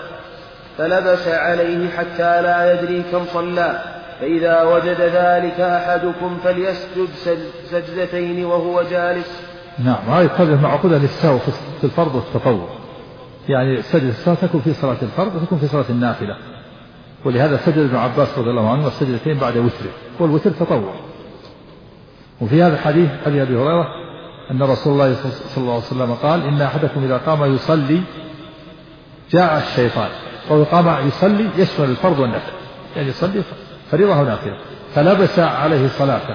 فلبس عليه حتى لا يدري كم صلى، فإذا وجد ذلك أحدكم فليسجد سجدتين وهو جالس. نعم. هذه الترجمة معقودة للسهو في الفرض والتطوع، يعني سجد السهو تكون في صلاة الفرض وتكون في صلاة النافلة، ولهذا سجد ابن عباس رضي الله عنه السجدتين بعد وتره، والوتر تطوع. وفي هذا الحديث حديث أبي هريرة أن رسول الله صلى الله عليه وسلم قال: إن أحدكم إذا قام يصلي جاء الشيطان. وهو قام يصلي يشمل الفرض والنفل، يعني يصلي فريضة ونافلة، فلبس عليه صلاته،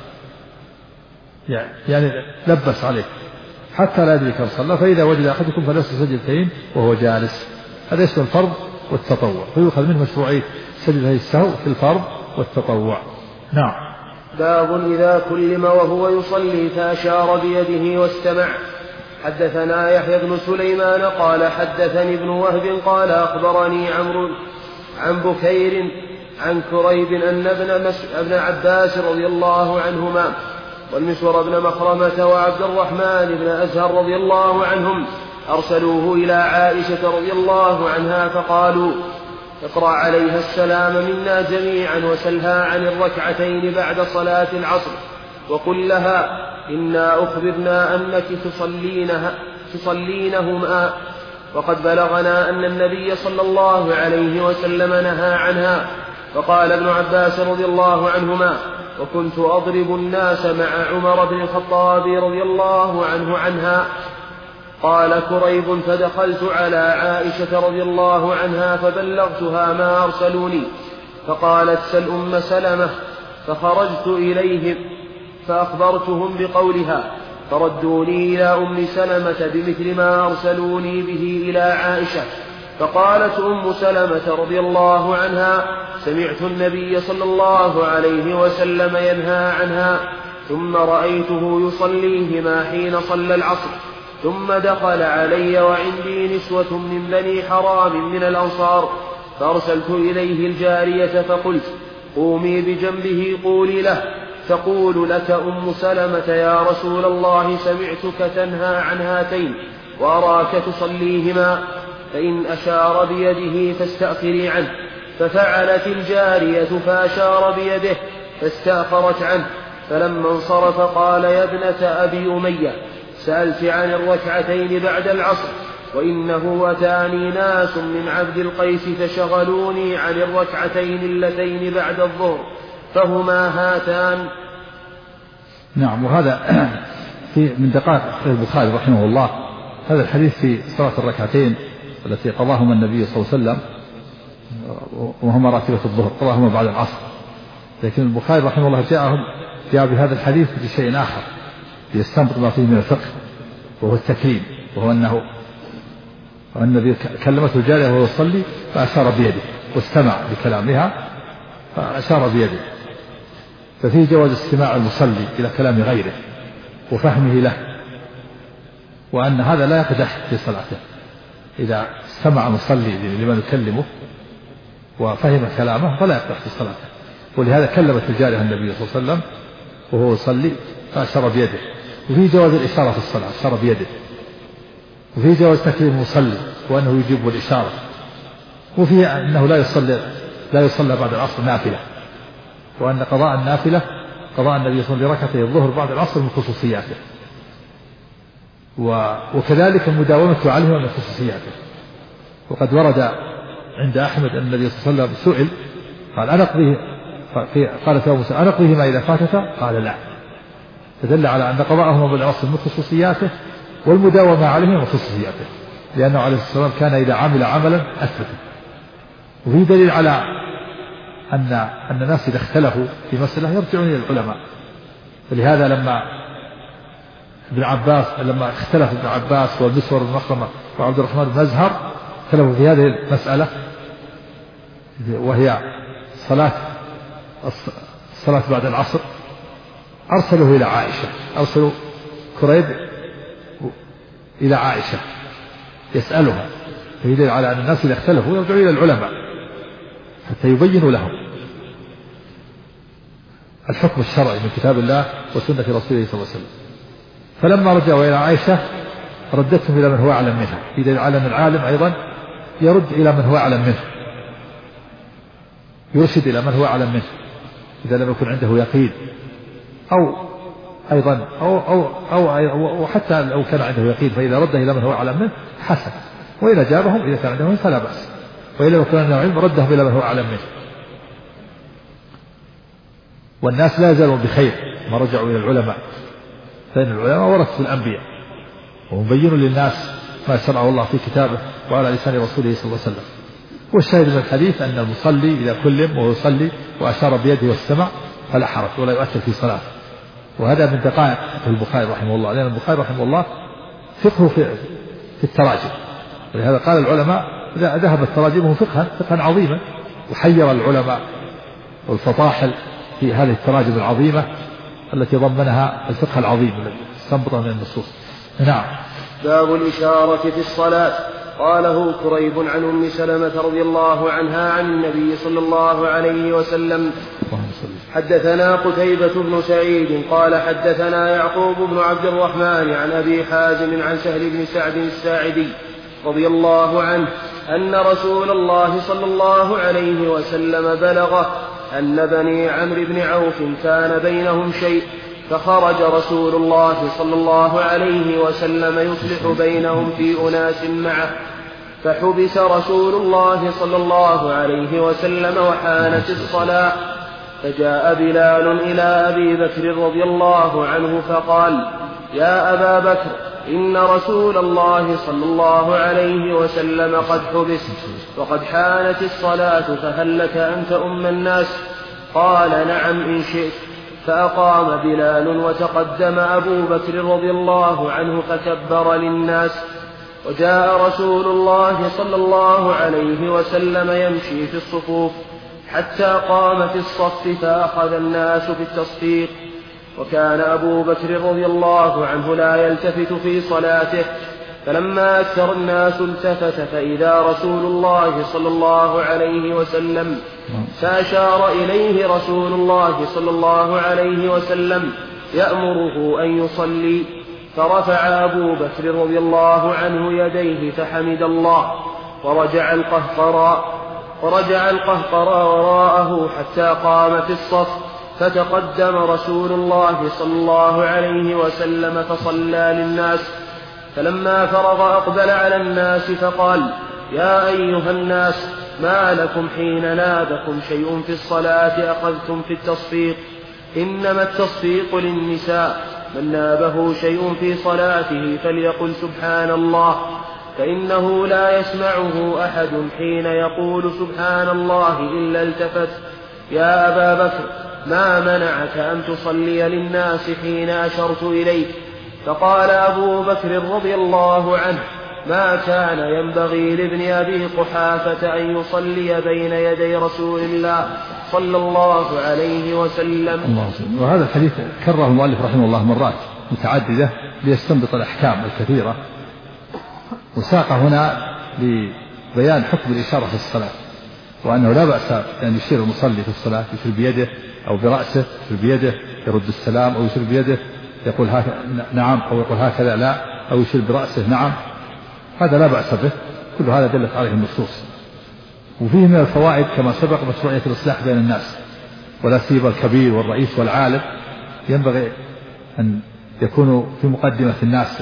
يعني لبس عليه حتى لا يدري كم صلى، فإذا وجد أحدكم فليسجد سجدتين وهو جالس. هذا اسم الفرض والتطوع، فيؤخذ منه مشروعية سجدة السهو في الفرض والتطوع. نعم. باب إذا كلم وهو يصلي فأشار بيده واستمع. حدثنا يحيى بن سليمان قال حدثني ابن وهب قال أخبرني عمرو عن بكير عن كريب أن ابن عباس رضي الله عنهما والمسور بن مخرمة وعبد الرحمن بن أزهر رضي الله عنهم أرسلوه إلى عائشة رضي الله عنها فقالوا: اقرأ عليها السلام منا جميعا وسلها عن الركعتين بعد صلاة العصر، وقل لها: إنا أخبرنا أنك تصلينهما، وقد بلغنا أن النبي صلى الله عليه وسلم نهى عنها. فقال ابن عباس رضي الله عنهما: وكنت أضرب الناس مع عمر بن الخطاب رضي الله عنه عنها. قال كريب: فدخلت على عائشة رضي الله عنها فبلغتها ما أرسلوني، فقالت: سل أم سلمة. فخرجت إليهم فأخبرتهم بقولها، فردوني إلى أم سلمة بمثل ما أرسلوني به إلى عائشة. فقالت أم سلمة رضي الله عنها: سمعت النبي صلى الله عليه وسلم ينهى عنها، ثم رأيته يصليهما حين صلى العصر، ثم دخل علي وعندي نسوة من بني حرام من الأنصار، فأرسلت إليه الجارية فقلت: قومي بجنبه قولي له، تقول لك أم سلمة: يا رسول الله، سمعتك تنهى عن هاتين وأراك تصليهما، فإن أشار بيده فاستأخري عنه. ففعلت الجارية فأشار بيده فاستأخرت عنه. فلما انصرف قال: يا ابنة أبي أمية، سألت عن الركعتين بعد العصر، وإنه أتاني ناس من عبد القيس فشغلوني عن الركعتين اللتين بعد الظهر، فهما هاتان. نعم. وهذا من دقائق البخاري رحمه الله، هذا الحديث في صلاة الركعتين التي قضاهما النبي صلى الله عليه وسلم، وهما راتبة الظهر، قضاهما بعد العصر. لكن البخاري رحمه الله جاء بهذا الحديث بشيء آخر يستنبط ما فيه من الفقه، وهو التكريم، وهو أنه النبي كلمته الجارية وهو يصلي فأشار بيده، واستمع لكلامها فأشار بيده، ففيه جواز استماع المصلي إلى كلام غيره وفهمه له، وأن هذا لا يقدح في صلاته إذا استمع مصلي لمن يكلمه وفهم كلامه فلا يقدح في صلاته. ولهذا كلمت الجارية النبي صلى الله عليه وسلم وهو يصلي فأشار بيده. وفيه جواز الإشارة في الصلاة، أشار بيده. وفيه جواز تكريم المصلي وأنه يجيب الإشارة. وفيه أنه لا يصلى بعد العصر نافلة، وأن قضاء النافلة قضاء النبي صلى الله عليه وسلم لركعتي الظهر بعد العصر من خصوصياته، وكذلك المداومة عليه من خصوصياته. وقد ورد عند أحمد أن النبي صلى الله عليه وسلم سئل قال: قالت له موسى: أنا أقضيه ما إذا فاتت؟ قال: لا. فدل على أن قضاءهما بعد العصر من خصوصياته، والمداومة عليه من خصوصياته، لأنه عليه الصلاة والسلام كان إذا عمل عملا أثبته. وفي دليل على أن الناس إذا اختلفوا في مسألة يرجعون إلى العلماء. فلهذا لما اختلف ابن عباس والمسور بن مخرمة وعبد الرحمن بن مزهر اختلفوا في هذه المسألة، وهي الصلاة بعد العصر، أرسلوا إلى عائشة، أرسلوا كريب إلى عائشة يسألها، فيدل على أن الناس إذا اختلفوا يرجعوا إلى العلماء حتى يبينوا لهم الحكم الشرعي من كتاب الله وسنة رسوله صلى الله عليه وسلم. فلما رجعوا إلى عائشة ردتهم إلى من هو أعلم منها، يدل على أن العالم أيضا يرد إلى من هو أعلم منه، يرشد إلى من هو أعلم منه إذا لم يكن عنده يقين، أو حتى لو كان عنده يقين فإذا رده إلى من هو أعلم منه حسن، وإذا جابهم إذا كان عندهم فلا بأس، وإذا لم يكن عنده علم ردهم إلى من هو أعلم منه. والناس لا يزالون بخير ما رجعوا إلى العلماء، فإن العلماء ورثوا الأنبياء ومبينوا للناس ما شرعه الله في كتابه وعلى لسان رسوله صلى الله عليه وسلم. والشاهد من الحديث أن المصلي إذا كلم وهو يصلي وأشار بيده واستمع فلا حرج ولا يؤثر في صلاته. وهذا من دقائق البخاري رحمه الله، لأن البخاري رحمه الله فقهه في التراجم، ولهذا قال العلماء ذهبت تراجمه فقها عظيما، وحير العلماء والفطاحل في هذه التراجم العظيمة التي ضمنها الفقه العظيم الذي استنبطه من النصوص. نعم. باب الإشارة في الصلاة. قاله كريب عن أم سلمة رضي الله عنها عن النبي صلى الله عليه وسلم. حدثنا قتيبة بن سعيد قال حدثنا يعقوب بن عبد الرحمن عن أبي حازم عن سهل بن سعد الساعدي رضي الله عنه أن رسول الله صلى الله عليه وسلم بلغه أن بني عمرو بن عوف كان بينهم شيء، فخرج رسول الله صلى الله عليه وسلم يصلح بينهم في أناس معه، فحبس رسول الله صلى الله عليه وسلم وحانت الصلاة، فجاء بلال إلى أبي بكر رضي الله عنه فقال: يا أبا بكر، إن رسول الله صلى الله عليه وسلم قد حبس وقد حانت الصلاة فهل لك أن تؤم الناس؟ قال نعم إن شئت. فأقام بلال وتقدم أبو بكر رضي الله عنه فكبر للناس. وجاء رسول الله صلى الله عليه وسلم يمشي في الصفوف حتى قام في الصف فأخذ الناس بالتصفيق. وكان أبو بكر رضي الله عنه لا يلتفت في صلاته، فلما أكثر الناس التفت فإذا رسول الله صلى الله عليه وسلم، فأشار إليه رسول الله صلى الله عليه وسلم يأمره أن يصلي، فرفع أبو بكر رضي الله عنه يديه فحمد الله ورجع القهقراء وراءه حتى قام في الصف، فتقدم رسول الله صلى الله عليه وسلم فصلى للناس. فلما فرغ أقبل على الناس فقال يا أيها الناس ما لكم حين نابكم شيء في الصلاة أخذتم في التصفيق؟ إنما التصفيق للنساء، من نابه شيء في صلاته فليقل سبحان الله، فإنه لا يسمعه أحد حين يقول سبحان الله إلا التفت. يا أبا بكر ما منعك أن تصلي للناس حين أشرت إليك؟ فقال أبو بكر رضي الله عنه ما كان ينبغي لابن أبي قحافة أن يصلي بين يدي رسول الله صلى الله عليه وسلم. وهذا الحديث كرره المؤلف رحمه الله مرات متعددة ليستنبط الأحكام الكثيرة، وساق هنا لبيان حكم الإشارة في الصلاة، وأنه لا بأس أن يشير المصلي في الصلاة، يشير بيده أو برأسه، يشير بيده يرد السلام، أو يشير بيده يقول نعم، أو يقول هكذا لا، أو يشير برأسه نعم، هذا لا بأس به، كل هذا دلت عليه النصوص. وفيه من الفوائد كما سبق مشروعية الإصلاح بين الناس، ولا سيما الكبير والرئيس والعالم ينبغي أن يكونوا في مقدمة الناس،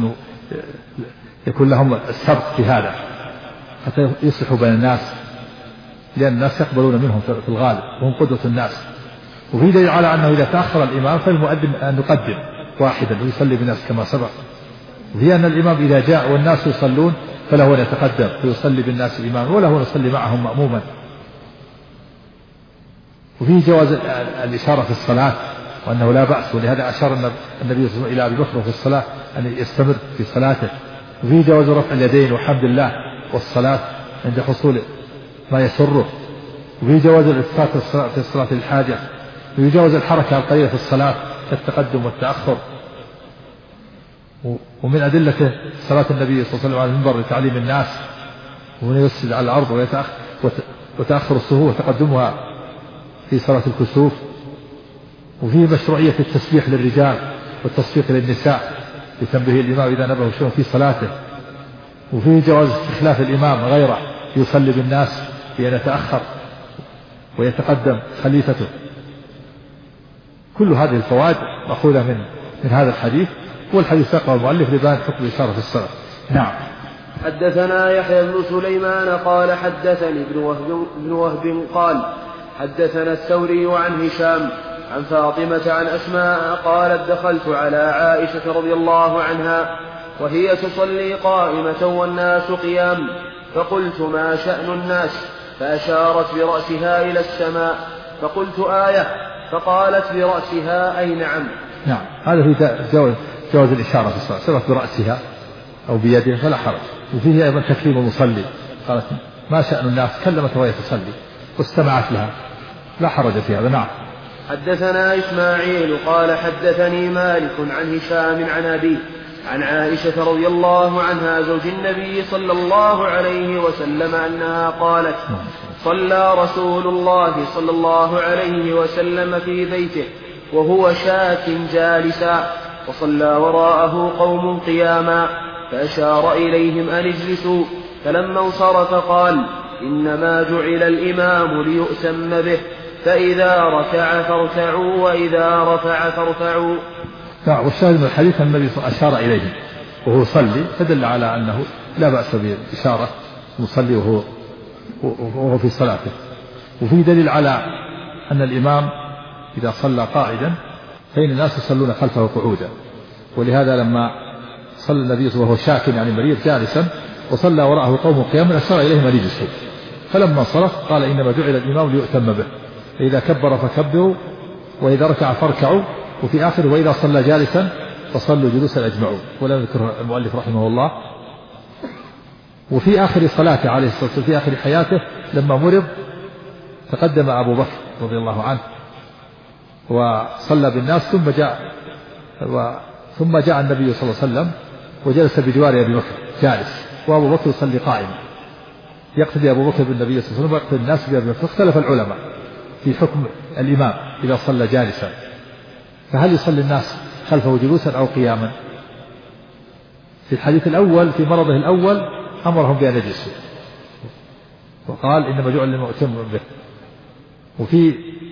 يكون لهم السبق في هذا حتى يصلحوا بين الناس، لأن الناس يقبلون منهم في الغالب وهم قدوة الناس. وفي دليل على أنه إذا تأخر الإمام فالمؤذن أن يقدم واحدا ويصلي بالناس كما سبق، وهي أن الإمام إذا جاء والناس يصلون فله أن يتقدم فيصلي بالناس إماما، وله أن يصلي معهم مأموما. وفيه جواز الإشارة في الصلاة وأنه لا بأس، ولهذا أشار النبي صلى الله عليه وسلم إلى أبي بكر في الصلاة أن يستمر في صلاته. وفيه جواز رفع اليدين وحمد الله والصلاة عند حصول ما يسره. وفيه جواز الإلتفات في الصلاة للحاجة. ويجوز الحركة القليلة في الصلاة كالتقدم والتأخر. ومن أدلته صلاة النبي صلى الله عليه وسلم على المنبر لتعليم الناس، ومن يسجد على الأرض وتأخر الصفوف وتقدمها في صلاة الكسوف. وفيه مشروعية التسبيح للرجال والتصفيق للنساء لتنبيه الإمام إذا نبه شيء في صلاته. وفيه جواز استخلاف الإمام غيره يصلي بالناس بأن يتأخر ويتقدم خليفته. كل هذه الفوائد مأخوذة من هذا الحديث، والحديث ساقه المؤلف لبيان حكم الإشارة في الصلاة. نعم. حدثنا يحيى بن سليمان قال حدثني ابن وهب قال حدثنا الثوري عن هشام عن فاطمة عن أسماء قالت دخلت على عائشة رضي الله عنها وهي تصلي قائمة والناس قيام، فقلت ما شأن الناس؟ فأشارت برأسها إلى السماء، فقلت آية، فقالت برأسها أي نعم. نعم، هذا في جواز الإشارة في الصلاة، سواء برأسها أو بيده فلا حرج. وفيه أيضا تكريم المصلي، قالت ما شأن الناس، كلمت وهي تصلي واستمعت لها، لا حرج في هذا. نعم. حدثنا إسماعيل قال حدثني مالك عن هشام عن أبيه عن عائشة رضي الله عنها زوج النبي صلى الله عليه وسلم أنها قالت صلى رسول الله صلى الله عليه وسلم في بيته وهو شاك جالسا، وصلى وراءه قوم قياما، فأشار إليهم أن اجلسوا، فلما انصرف قال إنما جعل الإمام ليؤتم به، فإذا ركع فاركعوا وإذا رفع فارفعوا. والشاهد من الحديث أن النبي أشار إليهم وهو يصلي، فدل على أنه لا بأس بإشارة المصلي وهو في صلاته. وفي دليل على أن الإمام إذا صلى قاعدا فإن الناس يصلون خلفه قعودا، ولهذا لما صلى النبي وهو شاك يعني مريض جالسا، وصلى وراءه قوم قياما أشار إليهم أن يجلسوا، فلما انصرف قال إنما جعل الإمام ليؤتم به، فإذا كبر فكبروا وإذا ركع فاركعوا، وفي آخر وإذا صلى جالسا فصلوا جلوسا أجمعون، ولم يذكر المؤلف رحمه الله. وفي آخر صلاته عليه الصلاة والسلام في آخر حياته لما مرض تقدم أبو بكر رضي الله عنه وصلى بالناس، ثم جاء النبي صلى الله عليه وسلم وجلس بجوار أبي بكر جالس، وأبو بكر يصلي قائما، يقتدي أبو بكر بالنبي صلى الله عليه وسلم ويقتدي الناس بأبي بكر. اختلف العلماء في حكم الإمام إذا صلى جالسا، فهل يصلي الناس خلفه جلوسا أو قياما؟ في الحديث الأول في مرضه الأول أمرهم بأن يجلسوا وقال إنما جعل للمؤتم به، وفي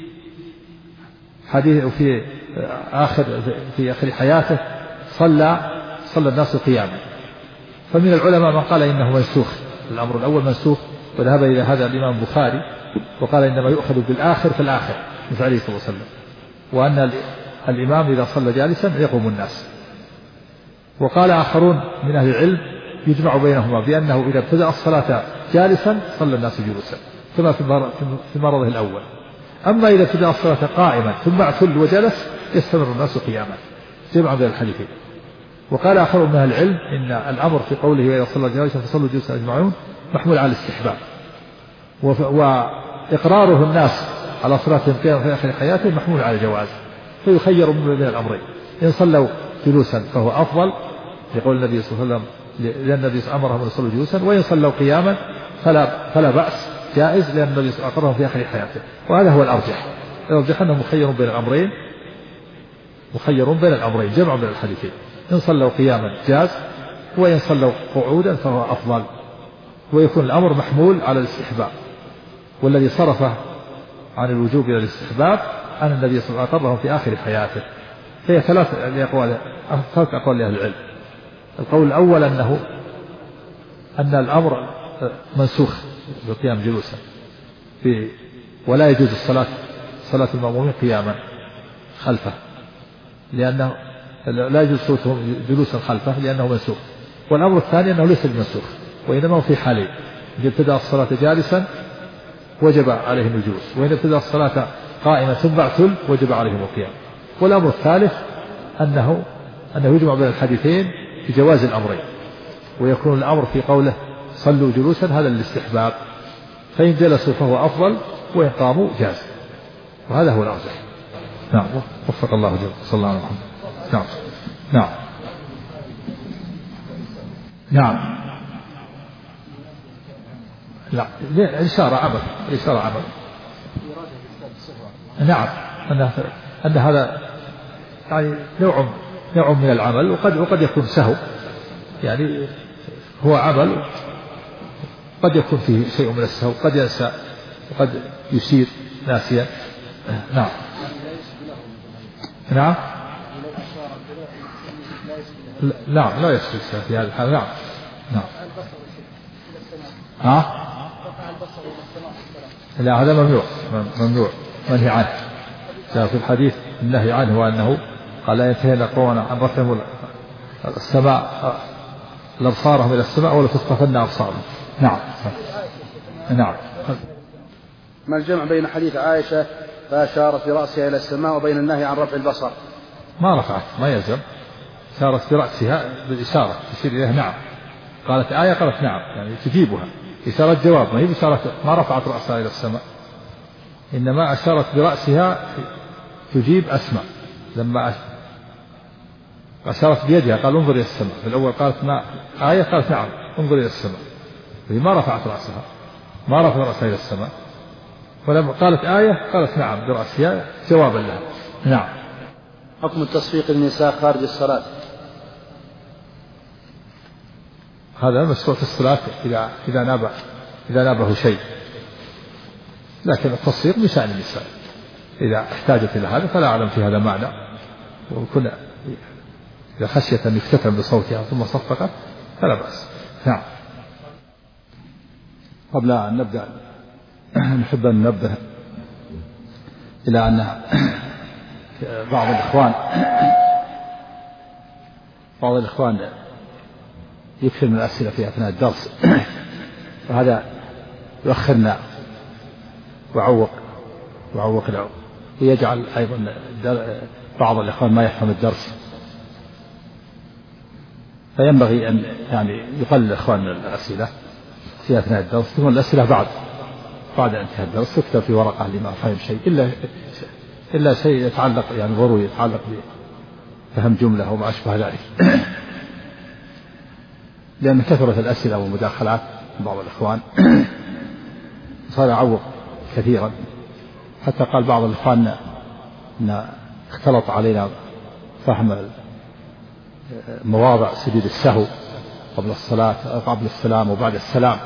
حديث وفي آخر حياته صلى الناس قياما. فمن العلماء من قال إنه منسوخ، الأمر الأول منسوخ، وذهب إلى هذا الإمام البخاري وقال إنما يؤخذ بالآخر فالآخر من فعله صلى الله عليه وسلم، وأن الإمام إذا صلى جالسا يقوم الناس. وقال آخرون من أهل العلم يجمع بينهما بأنه إذا ابتدأ الصلاة جالسا صلى الناس جلوسا كما في مرضه الأول، أما إذا ابتدأ الصلاة قائما ثم اعتل وجلس يستمر الناس قياما، جمع بين الحديثين. وقال آخرون من أهل العلم إن الأمر في قوله وإذا صلى جالسا فصلوا جلوسا أجمعون محمول على الاستحباب، وإقراره الناس على صلاتهم قياما في آخر حياتهم محمول على الجواز، فيخير من الأمرين، إن صلوا جلوسا فهو أفضل يقول النبي صلى الله عليه وسلم لأن النبي أمرهم أن يصلوا جلوسا، وإن صلوا قياما فلا بأس جائز لأن النبي أقرهم في آخر حياته. وهذا هو الأرجح أنه مخير بين الأمرين جمع بين الحديثين، إن صلوا قياما جاز، وإن صلوا قعودا فهو أفضل، ويكون الأمر محمول على الاستحباب، والذي صرفه عن الوجوب إلى الاستحباب أن النبي صلى الله عليه وسلم أقرهم في آخر حياته. هي ثلاث أقوال لأهل العلم. القول الأول أن الأمر منسوخ بالقيام جلوسا، ولا يجوز صلاة المأمومين قياما خلفه، لأنه لا يجوز صوتهم جلوسا خلفه لأنه منسوخ. والأمر الثاني أنه ليس بمنسوخ، وإنما هو في حالين: إذا ابتدأ الصلاة جالسا وجب عليهم الجلوس، وإذا ابتدأ الصلاة قائمة ثم اعتل وجب عليهم القيام. والأمر الثالث أنه يجمع بين الحديثين في جواز الأمرين، ويكون الأمر في قوله صلوا جلوسا هذا الاستحباب، فإن جلسوا فهو أفضل، وإن قاموا جاز، وهذا هو الأرجح. نعم، وفق الله جل صلى الله عليه وسلم. نعم لا، إشارة عمل. نعم، أن هذا يعني نوع من العمل، وقد يكون سهو، يعني هو عمل قد يكون فيه شيء من السهو، قد ينسى وقد يسير ناسيا. نعم لا يسجد في هذا الحال. نعم لا، هذا ممنوع منهي عنه. جاء في الحديث النهي عنه، وأنه قال لا ينتهي أقوام عن رفعهم السماء لأبصارهم إلى السماء ولا تصطفن أبصارهم. نعم. ما الجمع بين حديث عائشة فأشارت برأسها إلى السماء وبين النهي عن رفع البصر؟ ما رفعت، ما يلزم، أشارت برأسها بالإشارة تشير إليها. نعم، قالت آية قالت نعم، يعني تجيبها إشارة جواب، ما هي بإشارة، ما رفعت رأسها إلى السماء، إنما أشارت برأسها تجيب أسمع. لما أشارت بيدها قال انظر إلى السماء، في الأول قالت ما آية قالت نعم انظر إلى السماء، وهي ما رفعت رأسها، ما رفعت رأسها إلى السماء، ولما قالت آية قالت نعم برأسها جوابا لها. نعم. حكم التصفيق للنساء خارج الصلاة؟ هذا مشروع في الصلاة إذا نابه شيء، لكن التصفيق من شأن النساء، إذا احتاجت إلى هذا فلا أعلم في هذا معنى، وكنا إذا خشيت أن يفتتن بصوتها ثم صفقت فلا بأس. نعم. قبل أن نبدأ نحب أن ننبه إلى أن بعض الإخوان يكثر من الأسئلة في أثناء الدرس وهذا يؤخرنا ويعوق العلم، ويجعل أيضا بعض الإخوان ما يفهم الدرس، فينبغي أن يقلل الإخوان من الأسئلة في أثناء الدرس، تكون الأسئلة بعد انتهاء الدرس تكتب في ورقة لما فهم شيء إلا شيء يتعلق ضروري يتعلق بفهم جملة وما أشبه ذلك لأن كثرة الأسئلة والمداخلات من بعض الإخوان صار يعوق كثيرا، حتى قال بعض الإخوان أن اختلط علينا فهم مواضع سجود السهو قبل الصلاة قبل السلام وبعد السلام.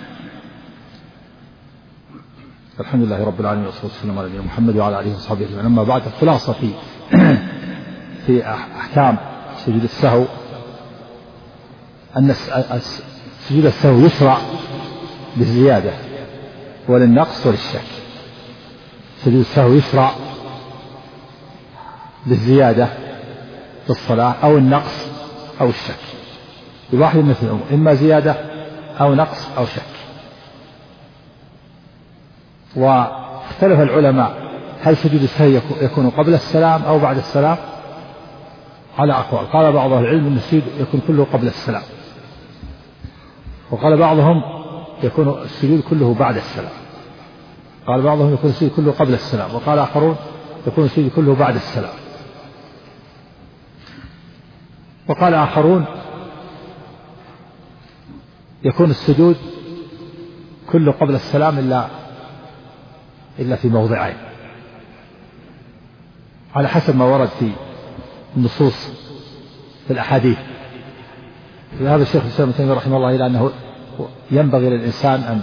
الحمد لله رب العالمين والصلاة والسلام على نبينا محمد وعلى آله وصحبه أجمعين. أما بعد، الخلاصة في أحكام سجود السهو أن سجود السهو يشرع للزيادة وللنقص وللشك. سجود السهو يشرع للزيادة في الصلاة أو النقص أو الشك، بواحد من الأمور، إما زيادة أو نقص أو شك. واختلف العلماء هل سجود السهو يكون قبل السلام أو بعد السلام على أقوال. قال بعض أهل العلم أن السجود يكون كله قبل السلام، وقال بعضهم يكون السجود كله بعد السلام، قال بعضهم يكون السجود كله قبل السلام، وقال آخرون يكون السجود كله بعد السلام، وقال آخرون يكون السجود كله قبل السلام إلا في موضعين، على حسب ما ورد في النصوص في الأحاديث. ذهب الشيخ الإسلام ابن تيمية رحمه الله إلى أنه ينبغي للإنسان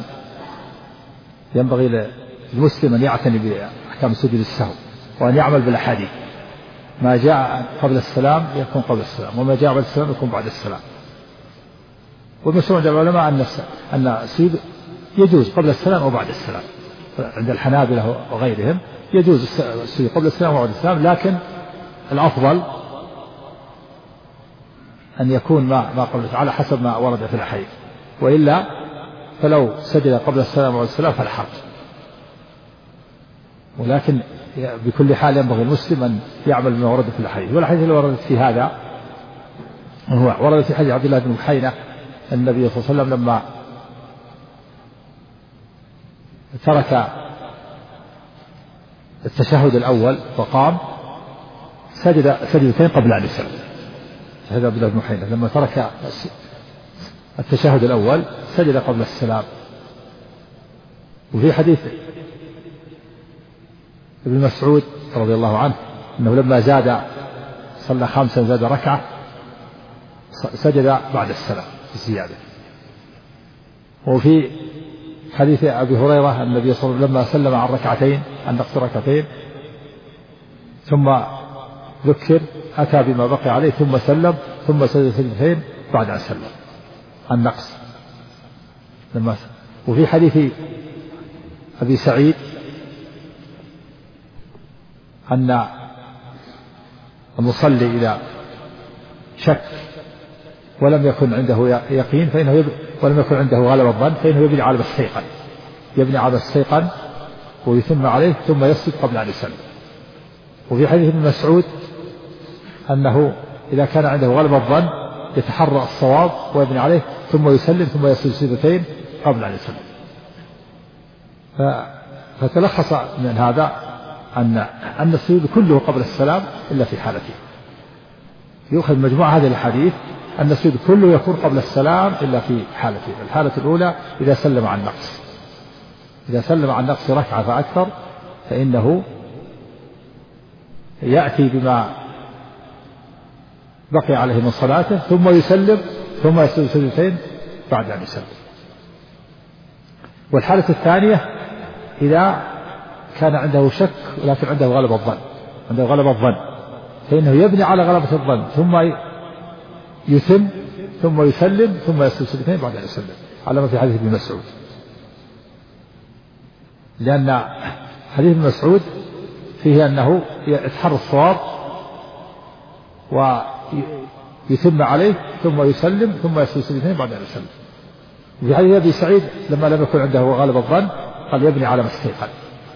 ينبغي للمسلم أن يعتني بأحكام سجود السهو وأن يعمل بالأحاديث، ما جاء قبل السلام يكون قبل السلام، وما جاء بعد السلام يكون بعد السلام. والمشروع عند العلماء أن السجود يجوز قبل السلام وبعد السلام، عند الحنابلة وغيرهم يجوز السجود قبل السلام وبعد السلام، لكن الأفضل أن يكون ما قبل على حسب ما ورد في الأحاديث، وإلا فلو سجد قبل السلام وبعد السلام فلا حرج. ولكن بكل حال ينبغي المسلم أن يعمل بما ورد في الحديث. والحديث اللي وردت في هذا هو ورد في حديث عبد الله بن بحينة النبي صلى الله عليه وسلم لما ترك التشهد الأول وقام سجد سجدتين قبل أن يسلم. هذا عبد الله بن بحينة لما ترك التشهد الأول سجد قبل السلام. وفي حديث ابن مسعود رضي الله عنه أنه لما زاد صلى 5 زاد ركعة سجد بعد السلام الزيادة. وفي حديث أبي هريرة النبي صلى الله عليه وسلم لما سلم عن ركعتين عن نقص ركعتين ثم ذكر أتى بما بقي عليه ثم سلم ثم سجد سجدتين بعد أن سلم النقص. وفي حديث أبي سعيد أن المصلي إذا شك ولم يكن عنده يقين ولم يكن عنده غلبة الظن فإنه يبني على السيقن ويتم عليه ثم يسجد قبل أن يسلم. وفي حديث ابن مسعود أنه إذا كان عنده غلبة الظن يتحرى الصواب ويبني عليه ثم يسلم ثم يسجد سجدتين قبل أن يسلم. فتلخص من هذا أن السجود كله قبل السلام إلا في حالتين. يؤخذ مجموع هذه الحديث أن السجود كله يكون قبل السلام إلا في حالتين. الحالة الأولى إذا سلم عن نقص، إذا سلم عن نقص ركعة فأكثر فإنه يأتي بما بقي عليه من صلاته ثم يسلم ثم يسجد سجدتين بعد أن يسلم. والحالة الثانية إذا كان عنده شك ولكن عنده غلبة الظن فإنه يبني على غلبة الظن ثم يتم ثم يسلم ثم يسجد سجدتين بعد أن يسلم، على ما في حديث ابن مسعود. لأن حديث ابن مسعود فيه أنه يتحرى الصواب يتم عليه ثم يسلم ثم يسجد سجدتين بعد أن يسلم. وفي حديث أبي سعيد لما لم يكن عنده غالب الظن قال يبني على ما استيقن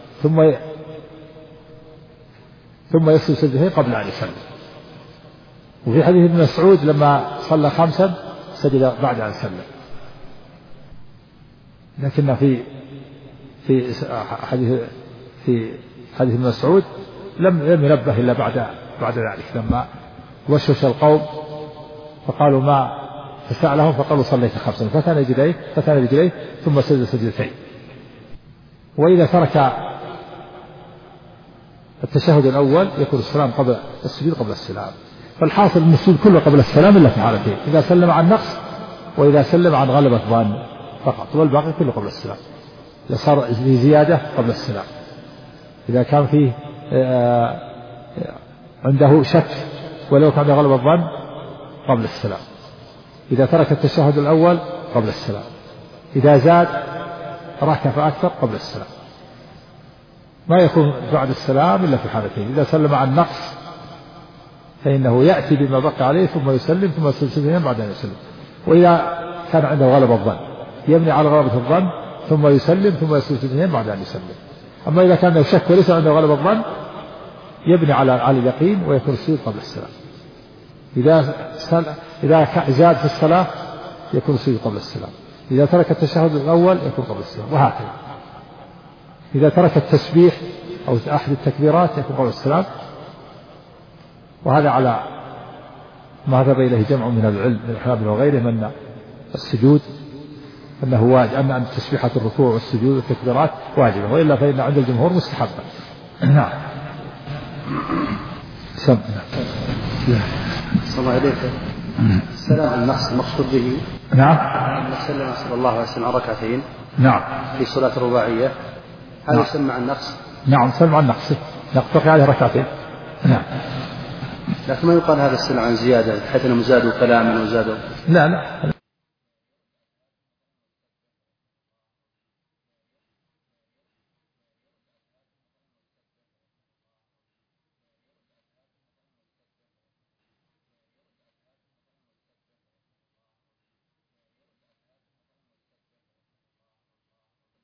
ثم يسجد سجدتين قبل أن يسلم. وفي حديث ابن مسعود لما صلى 5 سجد بعد أن سلم. لكن في حديث ابن مسعود لم ينبه إلا بعد ذلك لما وشوش القوم فقالوا ما فسألهم فقالوا صليت 5 فتان رجليه ثم سجد سجدتين. وإذا ترك التشهد الأول يكون السلام قبل السجود قبل السلام. فالحاصل أن السجود كله قبل السلام إلا في حالتين: إذا سلم عن نقص وإذا سلم عن غلبة ظن فقط، والباقي كله قبل السلام. إذا صار زيادة قبل السلام، إذا كان فيه عنده شك ولو كان غلبة ظن قبل السلام، إذا ترك التشهد الأول قبل السلام، إذا زاد ركع فأكثر قبل السلام. ما يكون بعد السلام إلا في حالتين: إذا سلم عن نقص فإنه يأتي بما بقي عليه ثم يسلم ثم يسلم بعد أن يسلم. وإذا كان عنده غلبة الظن يبني على غلبة الظن ثم يسلم ثم يسلم بعد أن يسلم. أما إذا كان عنده شك وليس عنده غلبة الظن يبني على اليقين ويكون السجود قبل السلام. إذا زاد في الصلاة يكون السجود قبل السلام، إذا ترك التشهد الأول يكون قبل السلام، وهكذا. إذا ترك التسبيح أو أحد التكبيرات يكون قبل السلام. وهذا على ما ذهب إليه جمع من العلم من الحنابلة وغيرهم أن السجود أنه واجب، أن تسبيحة الركوع والسجود والتكبيرات واجبة، وإلا فإن عند الجمهور مستحبة. نعم. صلى الله عليه وسلم. السلام النقص المقصود به نعم سلم صلى الله عليه وسلم عن ركعتين نعم في صلاة الرباعية، هذا يسمى عن النقص. نعم سلم عن النقص يقطع عليه ركعتين. نعم. لكن ما يقال هذا السلم عن زيادة بحيث أنهم زادوا كلاما وزادوا. لا